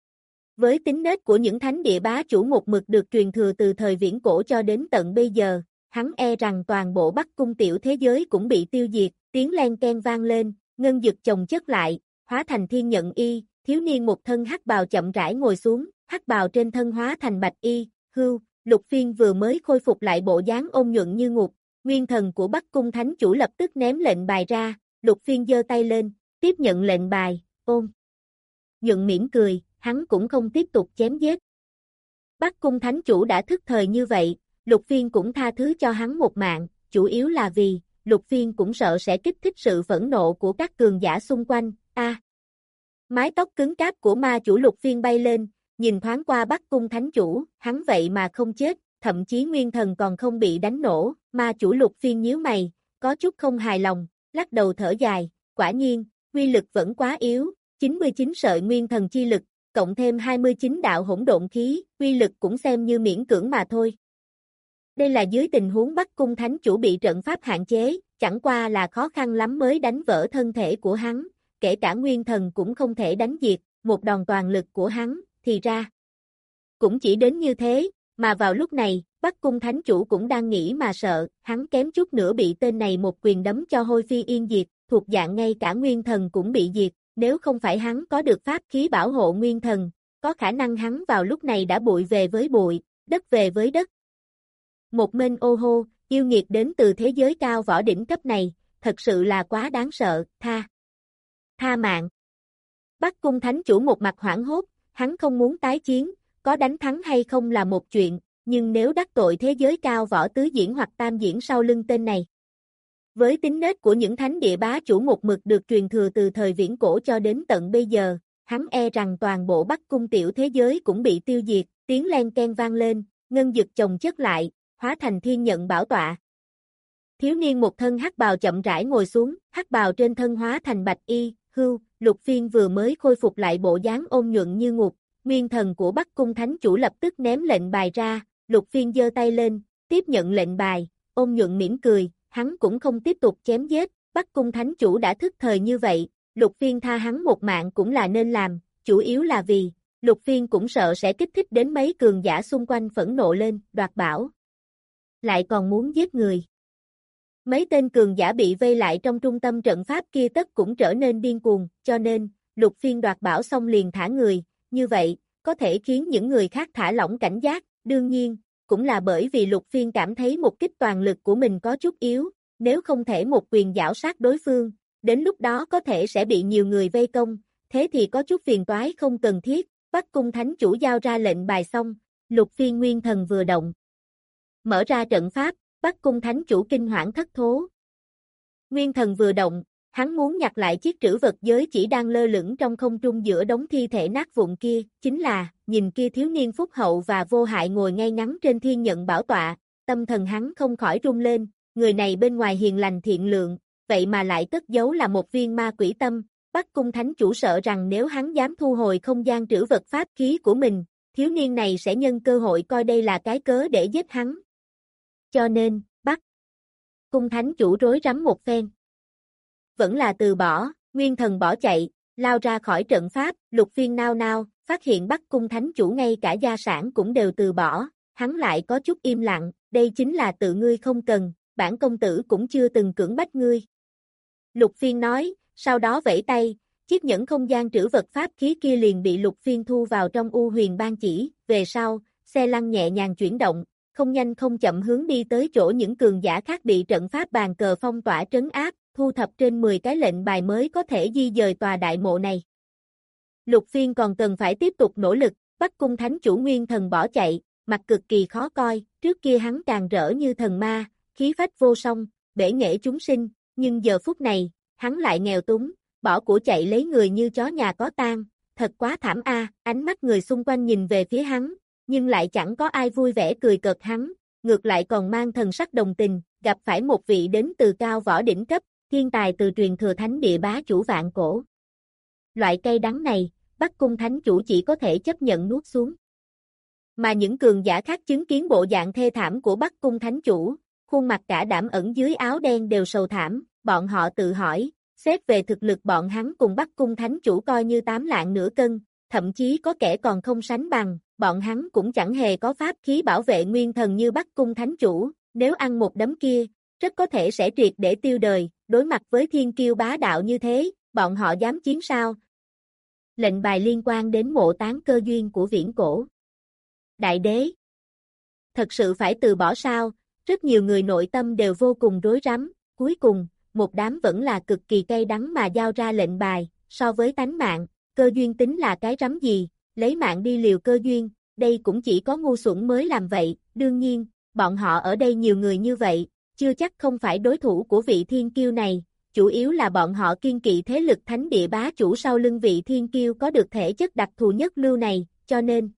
Với tính nết của những thánh địa bá chủ một mực được truyền thừa từ thời viễn cổ cho đến tận bây giờ, hắn e rằng toàn bộ Bắc Cung tiểu thế giới cũng bị tiêu diệt, tiếng len ken vang lên, ngân dực chồng chất lại, hóa thành thiên nhận y, thiếu niên một thân hắc bào chậm rãi ngồi xuống, hắc bào trên thân hóa thành bạch y, hưu, Lục Phiên vừa mới khôi phục lại bộ dáng ôn nhuận như ngục, nguyên thần của Bắc Cung thánh chủ lập tức ném lệnh bài ra, Lục Phiên giơ tay lên, tiếp nhận lệnh bài, ôm. Nhuận mỉm cười, hắn cũng không tiếp tục chém giết. Bắc Cung thánh chủ đã thức thời như vậy, Lục Phiên cũng tha thứ cho hắn một mạng, chủ yếu là vì, Lục Phiên cũng sợ sẽ kích thích sự phẫn nộ của các cường giả xung quanh, a. À, mái tóc cứng cáp của ma chủ Lục Phiên bay lên, nhìn thoáng qua Bắc Cung thánh chủ, hắn vậy mà không chết, thậm chí nguyên thần còn không bị đánh nổ, ma chủ Lục Phiên nhíu mày, có chút không hài lòng, lắc đầu thở dài, quả nhiên, uy lực vẫn quá yếu, chín mươi chín sợi nguyên thần chi lực, cộng thêm hai mươi chín đạo hỗn độn khí, uy lực cũng xem như miễn cưỡng mà thôi. Đây là dưới tình huống Bắc Cung thánh chủ bị trận pháp hạn chế, chẳng qua là khó khăn lắm mới đánh vỡ thân thể của hắn, kể cả nguyên thần cũng không thể đánh diệt, một đòn toàn lực của hắn, thì ra. Cũng chỉ đến như thế, mà vào lúc này, Bắc Cung thánh chủ cũng đang nghĩ mà sợ, hắn kém chút nữa bị tên này một quyền đấm cho hôi phi yên diệt, thuộc dạng ngay cả nguyên thần cũng bị diệt, nếu không phải hắn có được pháp khí bảo hộ nguyên thần, có khả năng hắn vào lúc này đã bụi về với bụi, đất về với đất. Một mênh ô hô, yêu nghiệt đến từ thế giới cao võ đỉnh cấp này, thật sự là quá đáng sợ, tha. Tha mạng. Bắc Cung thánh chủ một mặt hoảng hốt, hắn không muốn tái chiến, có đánh thắng hay không là một chuyện, nhưng nếu đắc tội thế giới cao võ tứ diễn hoặc tam diễn sau lưng tên này. Với tính nết của những thánh địa bá chủ một mực được truyền thừa từ thời viễn cổ cho đến tận bây giờ, hắn e rằng toàn bộ Bắc Cung tiểu thế giới cũng bị tiêu diệt, tiếng len ken vang lên, ngân dực chồng chất lại, hóa thành thiên nhận bảo tọa. Thiếu niên một thân hắc bào chậm rãi ngồi xuống, hắc bào trên thân hóa thành bạch y, hưu, Lục Phiên vừa mới khôi phục lại bộ dáng ôn nhuận như ngục, nguyên thần của Bắc Cung thánh chủ lập tức ném lệnh bài ra, Lục Phiên giơ tay lên, tiếp nhận lệnh bài, ôn nhuận mỉm cười, hắn cũng không tiếp tục chém giết, Bắc Cung thánh chủ đã thức thời như vậy, Lục Phiên tha hắn một mạng cũng là nên làm, chủ yếu là vì, Lục Phiên cũng sợ sẽ kích thích đến mấy cường giả xung quanh phẫn nộ lên, đoạt bảo. Lại còn muốn giết người. Mấy tên cường giả bị vây lại trong trung tâm trận pháp kia tất cũng trở nên điên cuồng, cho nên, Lục Phiên đoạt bảo xong liền thả người, như vậy, có thể khiến những người khác thả lỏng cảnh giác, đương nhiên, cũng là bởi vì Lục Phiên cảm thấy một kích toàn lực của mình có chút yếu, nếu không thể một quyền giảo sát đối phương, đến lúc đó có thể sẽ bị nhiều người vây công, thế thì có chút phiền toái không cần thiết, Bắc Cung thánh chủ giao ra lệnh bài xong, Lục Phiên nguyên thần vừa động. Mở ra trận pháp, Bắc Cung thánh chủ kinh hoảng thất thố. Nguyên thần vừa động, hắn muốn nhặt lại chiếc trữ vật giới chỉ đang lơ lửng trong không trung giữa đống thi thể nát vụn kia, chính là, nhìn kia thiếu niên phúc hậu và vô hại ngồi ngay ngắn trên thiên nhận bảo tọa, tâm thần hắn không khỏi rung lên, người này bên ngoài hiền lành thiện lượng, vậy mà lại cất giấu là một viên ma quỷ tâm, Bắc Cung thánh chủ sợ rằng nếu hắn dám thu hồi không gian trữ vật pháp khí của mình, thiếu niên này sẽ nhân cơ hội coi đây là cái cớ để giết hắn. Cho nên, Bắc Cung thánh chủ rối rắm một phen. Vẫn là từ bỏ, nguyên thần bỏ chạy, lao ra khỏi trận pháp, Lục Phiên nao nao, phát hiện Bắc Cung thánh chủ ngay cả gia sản cũng đều từ bỏ, hắn lại có chút im lặng, đây chính là tự ngươi không cần, bản công tử cũng chưa từng cưỡng bách ngươi. Lục Phiên nói, sau đó vẫy tay, chiếc nhẫn không gian trữ vật pháp khí kia liền bị Lục Phiên thu vào trong U Huyền Ban Chỉ, về sau, xe lăn nhẹ nhàng chuyển động, không nhanh không chậm hướng đi tới chỗ những cường giả khác bị trận pháp bàn cờ phong tỏa trấn áp, thu thập trên mười cái lệnh bài mới có thể di dời tòa đại mộ này. Lục Phiên còn cần phải tiếp tục nỗ lực, Bắc Cung thánh chủ nguyên thần bỏ chạy, mặt cực kỳ khó coi, trước kia hắn càng rỡ như thần ma, khí phách vô song, bể nghệ chúng sinh, nhưng giờ phút này, hắn lại nghèo túng, bỏ của chạy lấy người như chó nhà có tang, thật quá thảm a, ánh mắt người xung quanh nhìn về phía hắn, nhưng lại chẳng có ai vui vẻ cười cợt hắn, ngược lại còn mang thần sắc đồng tình, gặp phải một vị đến từ cao võ đỉnh cấp, thiên tài từ truyền thừa thánh địa bá chủ vạn cổ. Loại cây đắng này, Bắc Cung thánh chủ chỉ có thể chấp nhận nuốt xuống. Mà những cường giả khác chứng kiến bộ dạng thê thảm của Bắc Cung thánh chủ, khuôn mặt cả đảm ẩn dưới áo đen đều sầu thảm, bọn họ tự hỏi, xét về thực lực bọn hắn cùng Bắc Cung Thánh Chủ coi như tám lạng nửa cân, thậm chí có kẻ còn không sánh bằng, bọn hắn cũng chẳng hề có pháp khí bảo vệ nguyên thần như Bắc Cung Thánh Chủ, nếu ăn một đấm kia, rất có thể sẽ triệt để tiêu đời, đối mặt với thiên kiêu bá đạo như thế, bọn họ dám chiến sao? Lệnh bài liên quan đến mộ táng cơ duyên của viễn cổ. Đại đế, thật sự phải từ bỏ sao? Rất nhiều người nội tâm đều vô cùng rối rắm, cuối cùng, một đám vẫn là cực kỳ cay đắng mà giao ra lệnh bài, so với tánh mạng, cơ duyên tính là cái rắm gì, lấy mạng đi liều cơ duyên, đây cũng chỉ có ngu xuẩn mới làm vậy, đương nhiên, bọn họ ở đây nhiều người như vậy, chưa chắc không phải đối thủ của vị thiên kiêu này, chủ yếu là bọn họ kiên kỵ thế lực thánh địa bá chủ sau lưng vị thiên kiêu có được thể chất đặc thù nhất lưu này, cho nên,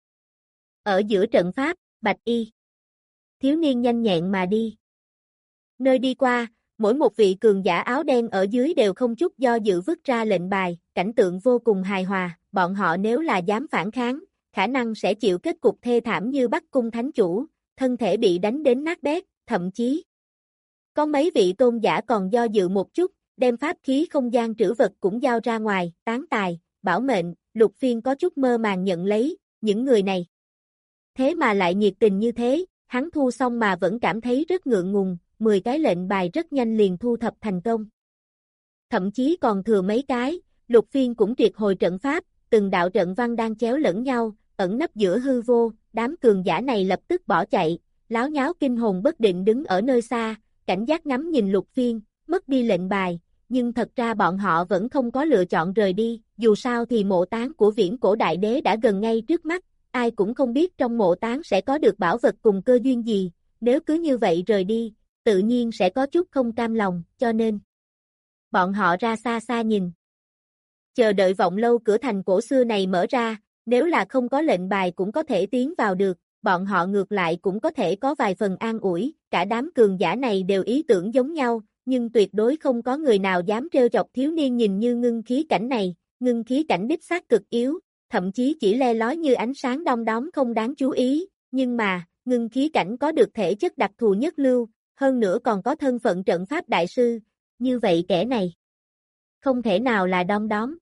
ở giữa trận pháp, Bạch Y thiếu niên nhanh nhẹn mà đi. Nơi đi qua, mỗi một vị cường giả áo đen ở dưới đều không chút do dự vứt ra lệnh bài, cảnh tượng vô cùng hài hòa, bọn họ nếu là dám phản kháng, khả năng sẽ chịu kết cục thê thảm như Bắc Cung Thánh Chủ, thân thể bị đánh đến nát bét, thậm chí có mấy vị tôn giả còn do dự một chút, đem pháp khí không gian trữ vật cũng giao ra ngoài, tán tài, bảo mệnh, Lục Phiên có chút mơ màng nhận lấy, những người này. Thế mà lại nhiệt tình như thế, hắn thu xong mà vẫn cảm thấy rất ngượng ngùng, mười cái lệnh bài rất nhanh liền thu thập thành công. Thậm chí còn thừa mấy cái, Lục Phiên cũng triệt hồi trận pháp, từng đạo trận văn đang chéo lẫn nhau, ẩn nấp giữa hư vô, đám cường giả này lập tức bỏ chạy, láo nháo kinh hồn bất định đứng ở nơi xa, cảnh giác ngắm nhìn Lục Phiên, mất đi lệnh bài, nhưng thật ra bọn họ vẫn không có lựa chọn rời đi, dù sao thì mộ táng của viễn cổ đại đế đã gần ngay trước mắt, ai cũng không biết trong mộ táng sẽ có được bảo vật cùng cơ duyên gì, nếu cứ như vậy rời đi, tự nhiên sẽ có chút không cam lòng, cho nên bọn họ ra xa xa nhìn. Chờ đợi vọng lâu cửa thành cổ xưa này mở ra, nếu là không có lệnh bài cũng có thể tiến vào được, bọn họ ngược lại cũng có thể có vài phần an ủi, cả đám cường giả này đều ý tưởng giống nhau, nhưng tuyệt đối không có người nào dám trêu chọc thiếu niên nhìn như ngưng khí cảnh này, ngưng khí cảnh đích xác cực yếu, thậm chí chỉ le lói như ánh sáng đom đóm không đáng chú ý, nhưng mà, ngưng khí cảnh có được thể chất đặc thù nhất lưu, hơn nữa còn có thân phận trận pháp đại sư, như vậy kẻ này không thể nào là đom đóm,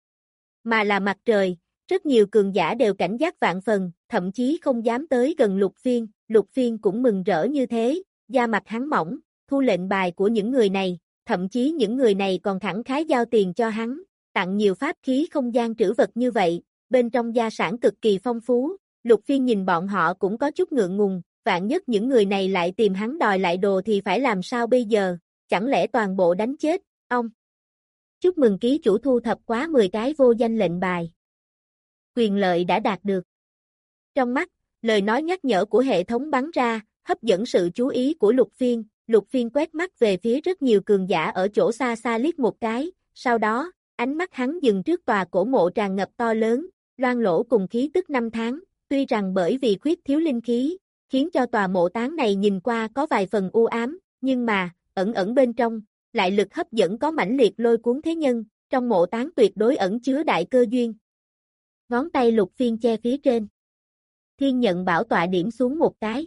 mà là mặt trời, rất nhiều cường giả đều cảnh giác vạn phần, thậm chí không dám tới gần Lục Phiên, Lục Phiên cũng mừng rỡ như thế, da mặt hắn mỏng, thu lệnh bài của những người này, thậm chí những người này còn khẳng khái giao tiền cho hắn, tặng nhiều pháp khí không gian trữ vật như vậy, bên trong gia sản cực kỳ phong phú, Lục Phiên nhìn bọn họ cũng có chút ngượng ngùng, vạn nhất những người này lại tìm hắn đòi lại đồ thì phải làm sao bây giờ, chẳng lẽ toàn bộ đánh chết, ông. Chúc mừng ký chủ thu thập quá mười cái vô danh lệnh bài. Quyền lợi đã đạt được. Trong mắt, lời nói nhắc nhở của hệ thống bắn ra, hấp dẫn sự chú ý của Lục Phiên, Lục Phiên quét mắt về phía rất nhiều cường giả ở chỗ xa xa liếc một cái, sau đó, ánh mắt hắn dừng trước tòa cổ mộ tràn ngập to lớn, loang lỗ cùng khí tức năm tháng, tuy rằng bởi vì khuyết thiếu linh khí, khiến cho tòa mộ táng này nhìn qua có vài phần u ám, nhưng mà, ẩn ẩn bên trong, lại lực hấp dẫn có mãnh liệt lôi cuốn thế nhân, trong mộ táng tuyệt đối ẩn chứa đại cơ duyên. Ngón tay Lục Phiên che phía trên. Thiên nhận bảo tọa điểm xuống một cái.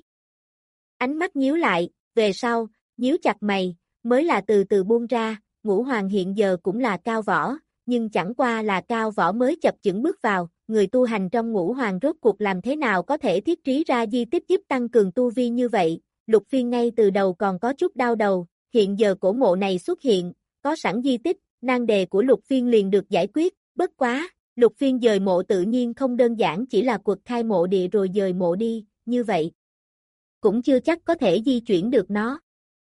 Ánh mắt nhíu lại, về sau, nhíu chặt mày, mới là từ từ buông ra, Ngũ Hoàng hiện giờ cũng là cao võ, nhưng chẳng qua là cao võ mới chập chững bước vào, người tu hành trong Ngũ Hoàng rốt cuộc làm thế nào có thể thiết trí ra di tích giúp tăng cường tu vi như vậy, Lục Phiên ngay từ đầu còn có chút đau đầu, hiện giờ cổ mộ này xuất hiện, có sẵn di tích, nan đề của Lục Phiên liền được giải quyết, bất quá, Lục Phiên dời mộ tự nhiên không đơn giản chỉ là quật khai mộ địa rồi dời mộ đi, như vậy cũng chưa chắc có thể di chuyển được nó.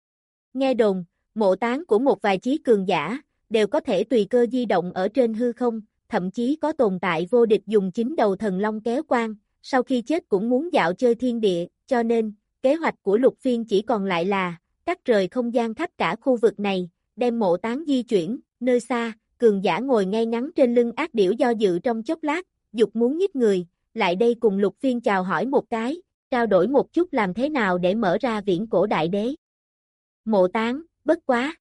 Nghe đồn, mộ táng của một vài chí cường giả, đều có thể tùy cơ di động ở trên hư không, thậm chí có tồn tại vô địch dùng chính đầu thần long kéo quan, sau khi chết cũng muốn dạo chơi thiên địa, cho nên, kế hoạch của Lục Phiên chỉ còn lại là, cắt rời không gian khắp cả khu vực này, đem mộ táng di chuyển, nơi xa, cường giả ngồi ngay ngắn trên lưng ác điểu do dự trong chốc lát, dục muốn nhích người, lại đây cùng Lục Phiên chào hỏi một cái, trao đổi một chút làm thế nào để mở ra viễn cổ đại đế. Mộ táng, bất quá.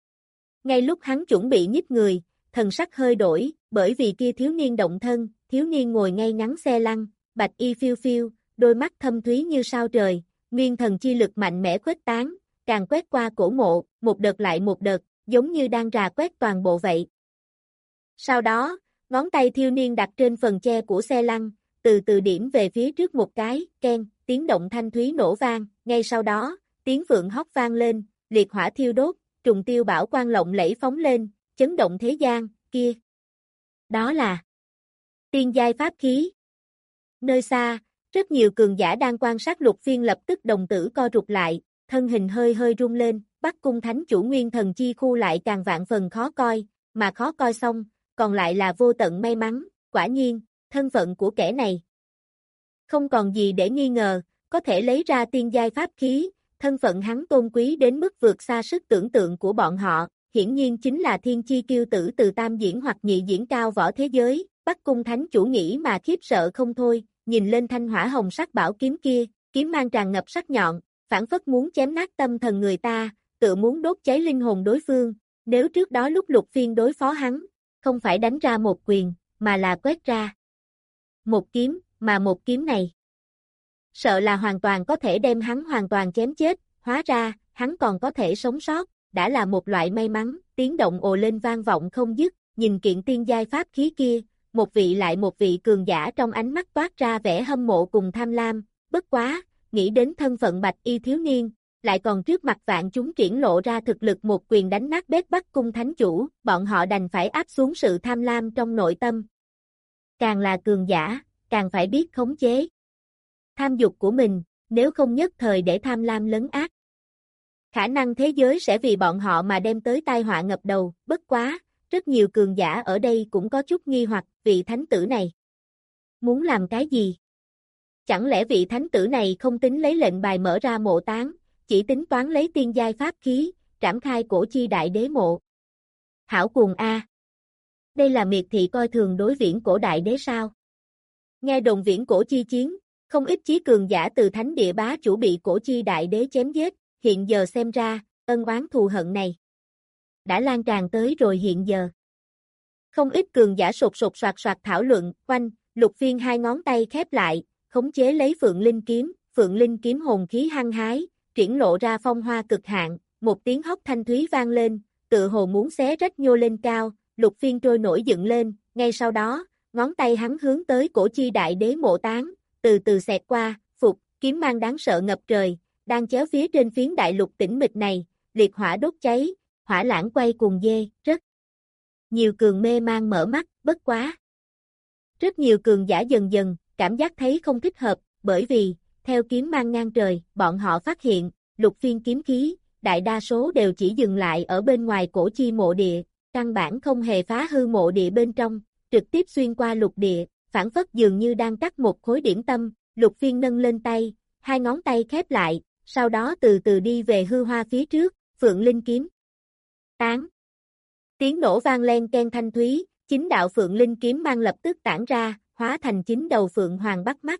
Ngay lúc hắn chuẩn bị nhích người, thần sắc hơi đổi, bởi vì kia thiếu niên động thân, thiếu niên ngồi ngay ngắn xe lăn, bạch y phiêu phiêu, đôi mắt thâm thúy như sao trời, nguyên thần chi lực mạnh mẽ khuếch tán, càng quét qua cổ mộ, một đợt lại một đợt, giống như đang rà quét toàn bộ vậy. Sau đó, ngón tay thiếu niên đặt trên phần che của xe lăn, từ từ điểm về phía trước một cái, keng, tiếng động thanh thúy nổ vang, ngay sau đó, tiếng phượng hót vang lên, liệt hỏa thiêu đốt, trùng tiêu bảo quang lộng lẫy phóng lên, chấn động thế gian, kia. Đó là tiên giai pháp khí. Nơi xa, rất nhiều cường giả đang quan sát Lục Phiên lập tức đồng tử co rụt lại, thân hình hơi hơi rung lên, Bắc Cung Thánh Chủ nguyên thần chi khu lại càng vạn phần khó coi, mà khó coi xong, còn lại là vô tận may mắn, quả nhiên, thân phận của kẻ này. Không còn gì để nghi ngờ, có thể lấy ra tiên giai pháp khí, thân phận hắn tôn quý đến mức vượt xa sức tưởng tượng của bọn họ, hiển nhiên chính là thiên chi kiêu tử từ tam diễn hoặc nhị diễn cao võ thế giới, Bắc Cung Thánh Chủ nghĩ mà khiếp sợ không thôi, nhìn lên thanh hỏa hồng sắc bảo kiếm kia, kiếm mang tràn ngập sắc nhọn, phảng phất muốn chém nát tâm thần người ta, tự muốn đốt cháy linh hồn đối phương, nếu trước đó lúc Lục Phiên đối phó hắn, không phải đánh ra một quyền, mà là quét ra một kiếm, mà một kiếm này sợ là hoàn toàn có thể đem hắn hoàn toàn chém chết, hóa ra, hắn còn có thể sống sót, đã là một loại may mắn, tiếng động ồ lên vang vọng không dứt, nhìn kiện tiên giai pháp khí kia, một vị lại một vị cường giả trong ánh mắt toát ra vẻ hâm mộ cùng tham lam, bất quá, nghĩ đến thân phận bạch y thiếu niên, lại còn trước mặt vạn chúng triển lộ ra thực lực một quyền đánh nát bét Bắc Cung Thánh Chủ, bọn họ đành phải áp xuống sự tham lam trong nội tâm. Càng là cường giả, càng phải biết khống chế tham dục của mình, nếu không nhất thời để tham lam lấn át. Khả năng thế giới sẽ vì bọn họ mà đem tới tai họa ngập đầu, bất quá, rất nhiều cường giả ở đây cũng có chút nghi hoặc, vị thánh tử này muốn làm cái gì? Chẳng lẽ vị thánh tử này không tính lấy lệnh bài mở ra mộ táng, chỉ tính toán lấy tiên giai pháp khí, trảm khai cổ chi đại đế mộ? Hảo cuồng A! Đây là miệt thị coi thường đối viễn cổ đại đế sao? Nghe đồn viễn cổ chi chiến, không ít chí cường giả từ thánh địa bá chủ bị cổ chi đại đế chém giết, hiện giờ xem ra, ân oán thù hận này đã lan tràn tới rồi hiện giờ. Không ít cường giả sột sột soạt soạt thảo luận, quanh, Lục Phiên hai ngón tay khép lại, khống chế lấy Phượng Linh kiếm, Phượng Linh kiếm hồn khí hăng hái, triển lộ ra phong hoa cực hạn, một tiếng hóc thanh thúy vang lên, tự hồ muốn xé rách nhô lên cao, Lục Phiên trôi nổi dựng lên, ngay sau đó, ngón tay hắn hướng tới cổ chi đại đế mộ táng, từ từ xẹt qua, phục, kiếm mang đáng sợ ngập trời, đang chéo phía trên phiến đại lục tĩnh mịch này, liệt hỏa đốt cháy, hỏa lãng quay cuồng dê, rất nhiều cường mê mang mở mắt, bất quá. Rất nhiều cường giả dần dần, cảm giác thấy không thích hợp, bởi vì, theo kiếm mang ngang trời, bọn họ phát hiện, Lục Phiên kiếm khí, đại đa số đều chỉ dừng lại ở bên ngoài cổ chi mộ địa, căn bản không hề phá hư mộ địa bên trong, trực tiếp xuyên qua lục địa, phản phất dường như đang cắt một khối điểm tâm, Lục Phiên nâng lên tay, hai ngón tay khép lại, sau đó từ từ đi về hư hoa phía trước, Phượng Linh kiếm. Tán. Tiếng nổ vang len ken thanh thúy, chính đạo Phượng Linh kiếm mang lập tức tản ra, hóa thành chính đầu Phượng Hoàng bắt mắt.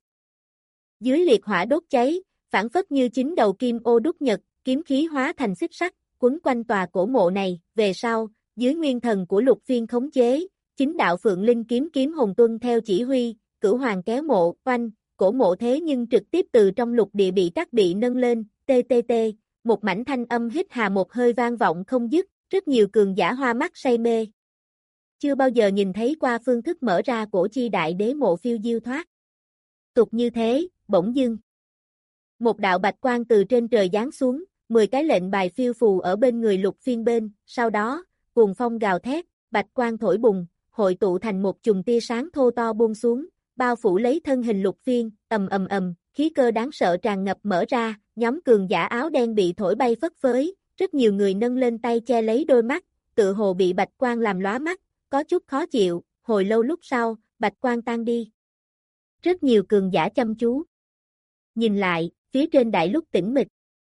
Dưới liệt hỏa đốt cháy, phản phất như chính đầu kim ô đúc nhật, kiếm khí hóa thành xích sắt, quấn quanh tòa cổ mộ này, về sau, dưới nguyên thần của Lục Phiên khống chế, chính đạo Phượng Linh kiếm kiếm hồn tuân theo chỉ huy, cửu hoàng kéo mộ, oanh, cổ mộ thế nhưng trực tiếp từ trong lục địa bị cắt bị nâng lên, tê tê tê, một mảnh thanh âm hít hà một hơi vang vọng không dứt, rất nhiều cường giả hoa mắt say mê. Chưa bao giờ nhìn thấy qua phương thức mở ra cổ chi đại đế mộ phiêu diêu thoát tục như thế, bỗng dưng. Một đạo bạch quang từ trên trời giáng xuống, mười cái lệnh bài phiêu phù ở bên người Lục Phiên bên, sau đó, cuồng phong gào thét, bạch quang thổi bùng, hội tụ thành một chùm tia sáng thô to buông xuống, bao phủ lấy thân hình Lục Phiên, ầm ầm ầm, khí cơ đáng sợ tràn ngập mở ra, nhóm cường giả áo đen bị thổi bay phất phới, rất nhiều người nâng lên tay che lấy đôi mắt, tự hồ bị bạch quang làm lóa mắt, có chút khó chịu, hồi lâu lúc sau, bạch quang tan đi. Rất nhiều cường giả chăm chú nhìn lại, phía trên đại lục tĩnh mịch.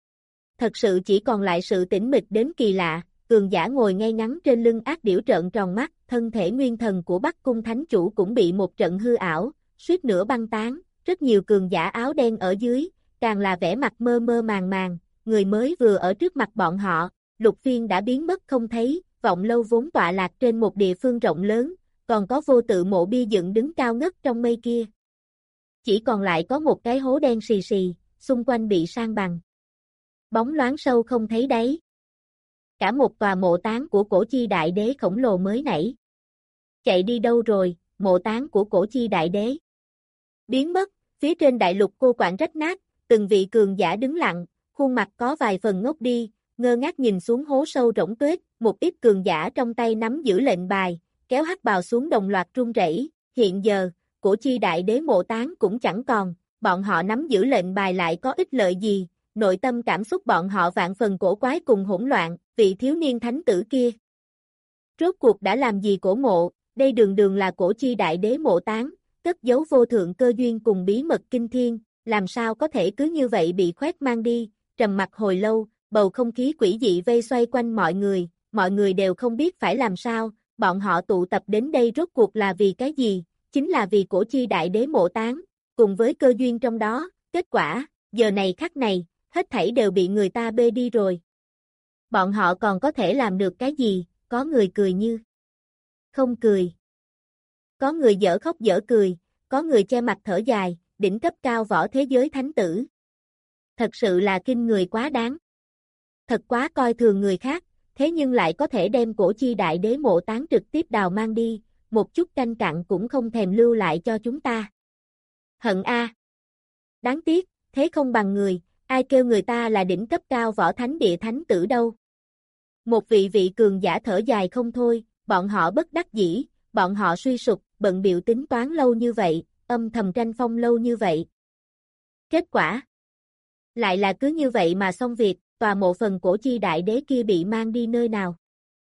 Thật sự chỉ còn lại sự tĩnh mịch đến kỳ lạ, cường giả ngồi ngay ngắn trên lưng ác điểu trợn tròn mắt, thân thể nguyên thần của Bắc Cung Thánh Chủ cũng bị một trận hư ảo, suýt nữa băng tán, rất nhiều cường giả áo đen ở dưới, càng là vẻ mặt mơ mơ màng màng, người mới vừa ở trước mặt bọn họ, Lục Phiên đã biến mất không thấy, vọng lâu vốn tọa lạc trên một địa phương rộng lớn, còn có vô tự mộ bia dựng đứng cao ngất trong mây kia. Chỉ còn lại có một cái hố đen xì xì, xung quanh bị san bằng. bóng loáng sâu không thấy đáy. Cả một tòa mộ táng của cổ chi đại đế khổng lồ mới nảy. Chạy đi đâu rồi, mộ táng của cổ chi đại đế? Biến mất, phía trên đại lục cô quạng rách nát, từng vị cường giả đứng lặng, khuôn mặt có vài phần ngốc đi, ngơ ngác nhìn xuống hố sâu rỗng tuếch, một ít cường giả trong tay nắm giữ lệnh bài, kéo hắc bào xuống đồng loạt run rẩy. Hiện giờ, cổ chi đại đế mộ táng cũng chẳng còn, bọn họ nắm giữ lệnh bài lại có ích lợi gì, nội tâm cảm xúc bọn họ vạn phần cổ quái cùng hỗn loạn, vị thiếu niên thánh tử kia. Rốt cuộc đã làm gì cổ mộ, đây đường đường là cổ chi đại đế mộ táng, cất giấu vô thượng cơ duyên cùng bí mật kinh thiên, làm sao có thể cứ như vậy bị khoét mang đi, trầm mặc hồi lâu, bầu không khí quỷ dị vây xoay quanh mọi người, mọi người đều không biết phải làm sao, bọn họ tụ tập đến đây rốt cuộc là vì cái gì, chính là vì cổ chi đại đế mộ táng, cùng với cơ duyên trong đó, kết quả, giờ này khắc này, hết thảy đều bị người ta bê đi rồi. Bọn họ còn có thể làm được cái gì, có người cười như không cười. Có người dở khóc dở cười, có người che mặt thở dài, đỉnh cấp cao võ thế giới thánh tử. Thật sự là kinh người quá đáng. Thật quá coi thường người khác, thế nhưng lại có thể đem cổ chi đại đế mộ táng trực tiếp đào mang đi, một chút canh cặn cũng không thèm lưu lại cho chúng ta. Hận a. Đáng tiếc, thế không bằng người, ai kêu người ta là đỉnh cấp cao võ thánh địa thánh tử đâu. Một vị vị cường giả thở dài không thôi, bọn họ bất đắc dĩ, bọn họ suy sụp, bận biểu tính toán lâu như vậy, âm thầm tranh phong lâu như vậy. Kết quả lại là cứ như vậy mà xong việc, tòa mộ phần cổ chi đại đế kia bị mang đi nơi nào?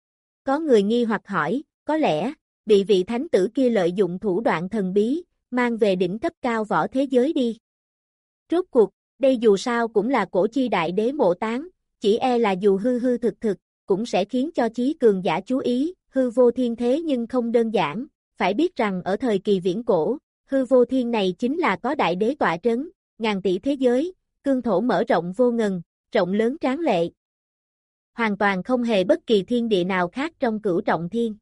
Có người nghi hoặc hỏi, có lẽ, bị vị thánh tử kia lợi dụng thủ đoạn thần bí, mang về đỉnh cấp cao võ thế giới đi. Rốt cuộc, đây dù sao cũng là cổ chi đại đế mộ táng, chỉ e là dù hư hư thực thực, cũng sẽ khiến cho chí cường giả chú ý, hư vô thiên thế nhưng không đơn giản, phải biết rằng ở thời kỳ viễn cổ, hư vô thiên này chính là có đại đế tọa trấn, ngàn tỷ thế giới, cương thổ mở rộng vô ngần, rộng lớn tráng lệ. Hoàn toàn không hề bất kỳ thiên địa nào khác trong cửu trọng thiên.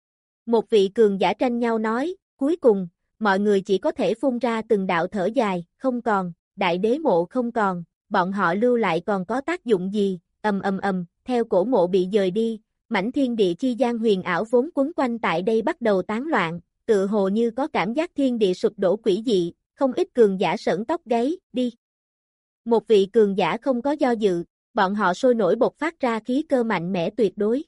Một vị cường giả tranh nhau nói, cuối cùng, mọi người chỉ có thể phun ra từng đạo thở dài, không còn, đại đế mộ không còn, bọn họ lưu lại còn có tác dụng gì, ầm ầm ầm, theo cổ mộ bị dời đi, mảnh thiên địa chi gian huyền ảo vốn quấn quanh tại đây bắt đầu tán loạn, tự hồ như có cảm giác thiên địa sụp đổ quỷ dị, không ít cường giả sởn tóc gáy, đi. Một vị cường giả không có do dự, bọn họ sôi nổi bộc phát ra khí cơ mạnh mẽ tuyệt đối.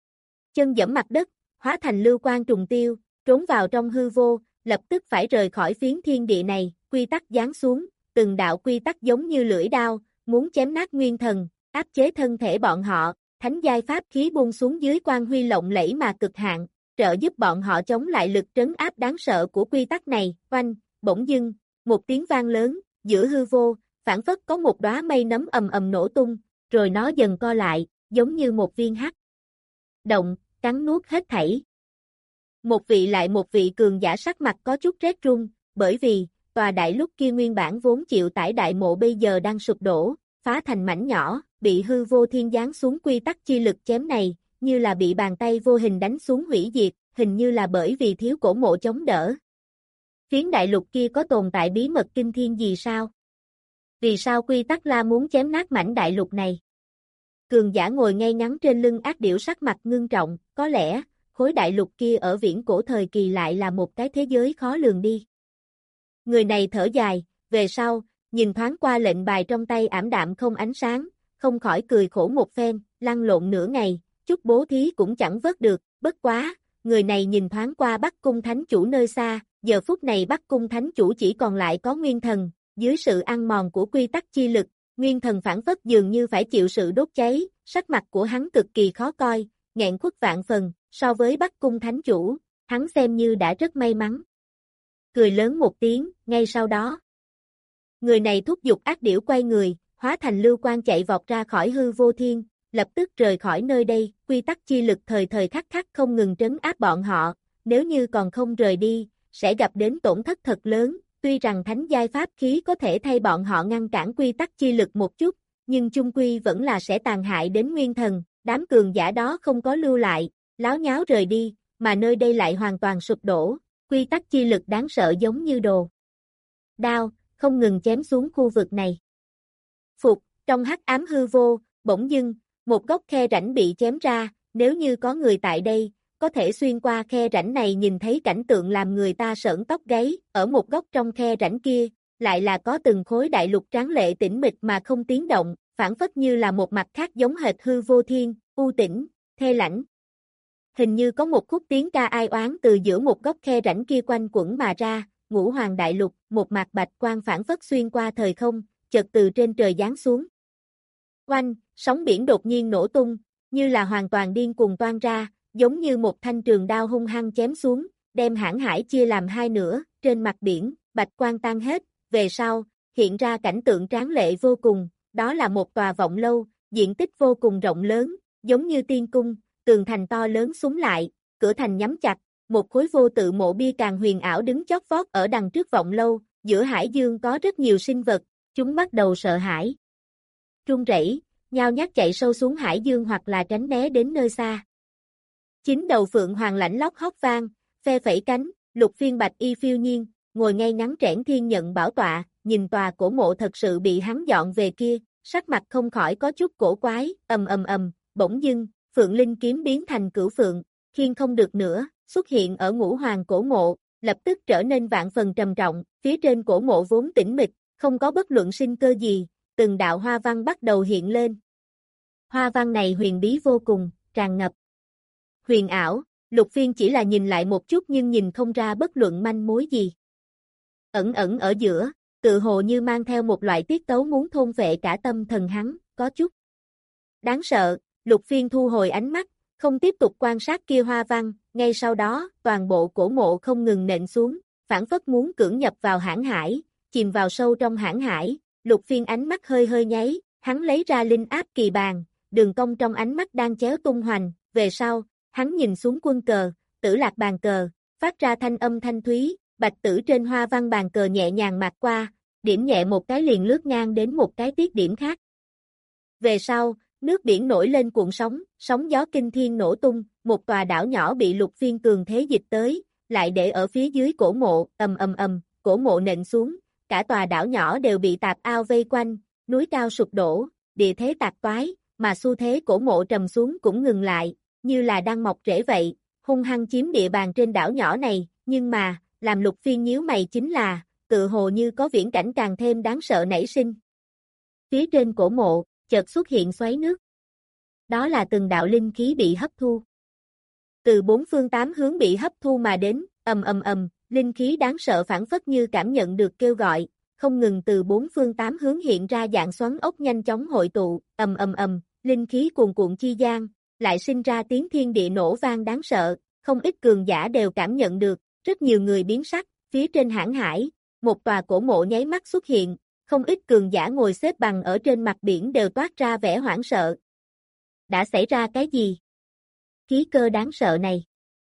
Chân giẫm mặt đất, hóa thành lưu quang trùng tiêu, trốn vào trong hư vô, lập tức phải rời khỏi phiến thiên địa này, quy tắc giáng xuống, từng đạo quy tắc giống như lưỡi đao, muốn chém nát nguyên thần, áp chế thân thể bọn họ, thánh giai pháp khí buông xuống dưới quang huy lộng lẫy mà cực hạn, trợ giúp bọn họ chống lại lực trấn áp đáng sợ của quy tắc này, oanh, bỗng dưng, một tiếng vang lớn, giữa hư vô, phảng phất có một đóa mây nấm ầm ầm nổ tung, rồi nó dần co lại, giống như một viên hắc động, cắn nuốt hết thảy. Một vị lại một vị cường giả sắc mặt có chút rét run, bởi vì, tòa đại lúc kia nguyên bản vốn chịu tải đại mộ bây giờ đang sụp đổ, phá thành mảnh nhỏ, bị hư vô thiên giáng xuống quy tắc chi lực chém này, như là bị bàn tay vô hình đánh xuống hủy diệt, hình như là bởi vì thiếu cổ mộ chống đỡ. Phiến đại lục kia có tồn tại bí mật kinh thiên gì sao? Vì sao quy tắc la muốn chém nát mảnh đại lục này? Cường giả ngồi ngay ngắn trên lưng ác điểu sắc mặt ngưng trọng, có lẽ, khối đại lục kia ở viễn cổ thời kỳ lại là một cái thế giới khó lường đi. Người này thở dài, về sau, nhìn thoáng qua lệnh bài trong tay ảm đạm không ánh sáng, không khỏi cười khổ một phen, lăn lộn nửa ngày, chút bố thí cũng chẳng vớt được, bất quá, người này nhìn thoáng qua Bắc Cung Thánh Chủ nơi xa, giờ phút này Bắc Cung Thánh Chủ chỉ còn lại có nguyên thần, dưới sự ăn mòn của quy tắc chi lực, nguyên thần phản phất dường như phải chịu sự đốt cháy, sắc mặt của hắn cực kỳ khó coi, nghẹn khuất vạn phần, so với Bắc Cung Thánh Chủ, hắn xem như đã rất may mắn. Cười lớn một tiếng, ngay sau đó. Người này thúc giục ác điểu quay người, hóa thành lưu quang chạy vọt ra khỏi hư vô thiên, lập tức rời khỏi nơi đây, quy tắc chi lực thời thời khắc khắc không ngừng trấn áp bọn họ, nếu như còn không rời đi, sẽ gặp đến tổn thất thật lớn, tuy rằng thánh giai pháp khí có thể thay bọn họ ngăn cản quy tắc chi lực một chút, nhưng chung quy vẫn là sẽ tàn hại đến nguyên thần, đám cường giả đó không có lưu lại, láo nháo rời đi, mà nơi đây lại hoàn toàn sụp đổ, quy tắc chi lực đáng sợ giống như đồ đao, không ngừng chém xuống khu vực này. Phục, Trong hắc ám hư vô, bỗng dưng, một góc khe rãnh bị chém ra, nếu như có người tại đây, có thể xuyên qua khe rãnh này nhìn thấy cảnh tượng làm người ta sởn tóc gáy, ở một góc trong khe rãnh kia, lại là có từng khối đại lục tráng lệ tĩnh mịch mà không tiếng động, phản phất như là một mặt khác giống hệt hư vô thiên, u tĩnh, thê lãnh. Hình như có một khúc tiếng ca ai oán từ giữa một góc khe rãnh kia quanh quẩn mà ra, ngũ hoàng đại lục, một mặt bạch quang phản phất xuyên qua thời không, chợt từ trên trời giáng xuống. Oanh, sóng biển đột nhiên nổ tung, như là hoàn toàn điên cuồng toan ra, giống như một thanh trường đao hung hăng chém xuống, đem hãn hải chia làm hai nửa, trên mặt biển, bạch quang tan hết, về sau, hiện ra cảnh tượng tráng lệ vô cùng, đó là một tòa vọng lâu, diện tích vô cùng rộng lớn, giống như tiên cung, tường thành to lớn súng lại, cửa thành nhắm chặt, một khối vô tự mộ bia càng huyền ảo đứng chót vót ở đằng trước vọng lâu, giữa hải dương có rất nhiều sinh vật, chúng bắt đầu sợ hãi. Run rẩy, nhao nhác chạy sâu xuống hải dương hoặc là tránh né đến nơi xa. Chính đầu phượng hoàng lãnh lóc hót vang, phe phẩy cánh, lục phiên bạch y phiêu nhiên, ngồi ngay ngắn trẻn thiên nhận bảo tọa, nhìn tòa cổ mộ thật sự bị hắn dọn về kia, sắc mặt không khỏi có chút cổ quái, ầm ầm ầm, bỗng dưng, phượng linh kiếm biến thành cửu phượng, khiêng không được nữa, xuất hiện ở ngũ hoàng cổ mộ, lập tức trở nên vạn phần trầm trọng, phía trên cổ mộ vốn tĩnh mịch, không có bất luận sinh cơ gì, từng đạo hoa văn bắt đầu hiện lên. Hoa văn này huyền bí vô cùng, tràn ngập huyền ảo, lục phiên chỉ là nhìn lại một chút nhưng nhìn không ra bất luận manh mối gì. Ẩn ẩn ở giữa, tự hồ như mang theo một loại tiết tấu muốn thôn vệ cả tâm thần hắn, có chút đáng sợ, lục phiên thu hồi ánh mắt, không tiếp tục quan sát kia hoa văn, ngay sau đó, toàn bộ cổ mộ không ngừng nện xuống, phản phất muốn cưỡng nhập vào hãn hải, chìm vào sâu trong hãn hải, lục phiên ánh mắt hơi hơi nháy, hắn lấy ra linh áp kỳ bàn, đường cong trong ánh mắt đang chéo tung hoành, về sau, hắn nhìn xuống quân cờ, tử lạc bàn cờ, phát ra thanh âm thanh thúy, bạch tử trên hoa văn bàn cờ nhẹ nhàng mạt qua, điểm nhẹ một cái liền lướt ngang đến một cái tiết điểm khác. Về sau, nước biển nổi lên cuộn sóng, sóng gió kinh thiên nổ tung, một tòa đảo nhỏ bị lục phiên cường thế dịch tới, lại để ở phía dưới cổ mộ, ầm ầm ầm, cổ mộ nện xuống, cả tòa đảo nhỏ đều bị tạp ao vây quanh, núi cao sụp đổ, địa thế tạc toái, mà xu thế cổ mộ trầm xuống cũng ngừng lại, như là đang mọc rễ vậy, hung hăng chiếm địa bàn trên đảo nhỏ này, nhưng mà, làm lục phiên nhíu mày chính là, tự hồ như có viễn cảnh càng thêm đáng sợ nảy sinh. Phía trên cổ mộ, chợt xuất hiện xoáy nước. Đó là từng đạo linh khí bị hấp thu. Từ bốn phương tám hướng bị hấp thu mà đến, ầm ầm ầm, linh khí đáng sợ phản phất như cảm nhận được kêu gọi, không ngừng từ bốn phương tám hướng hiện ra dạng xoắn ốc nhanh chóng hội tụ, ầm ầm ầm, linh khí cuồn cuộn chi gian, lại sinh ra tiếng thiên địa nổ vang đáng sợ, không ít cường giả đều cảm nhận được, rất nhiều người biến sắc, phía trên hãn hải, một tòa cổ mộ nháy mắt xuất hiện, không ít cường giả ngồi xếp bằng ở trên mặt biển đều toát ra vẻ hoảng sợ. Đã xảy ra cái gì? Khí cơ đáng sợ này.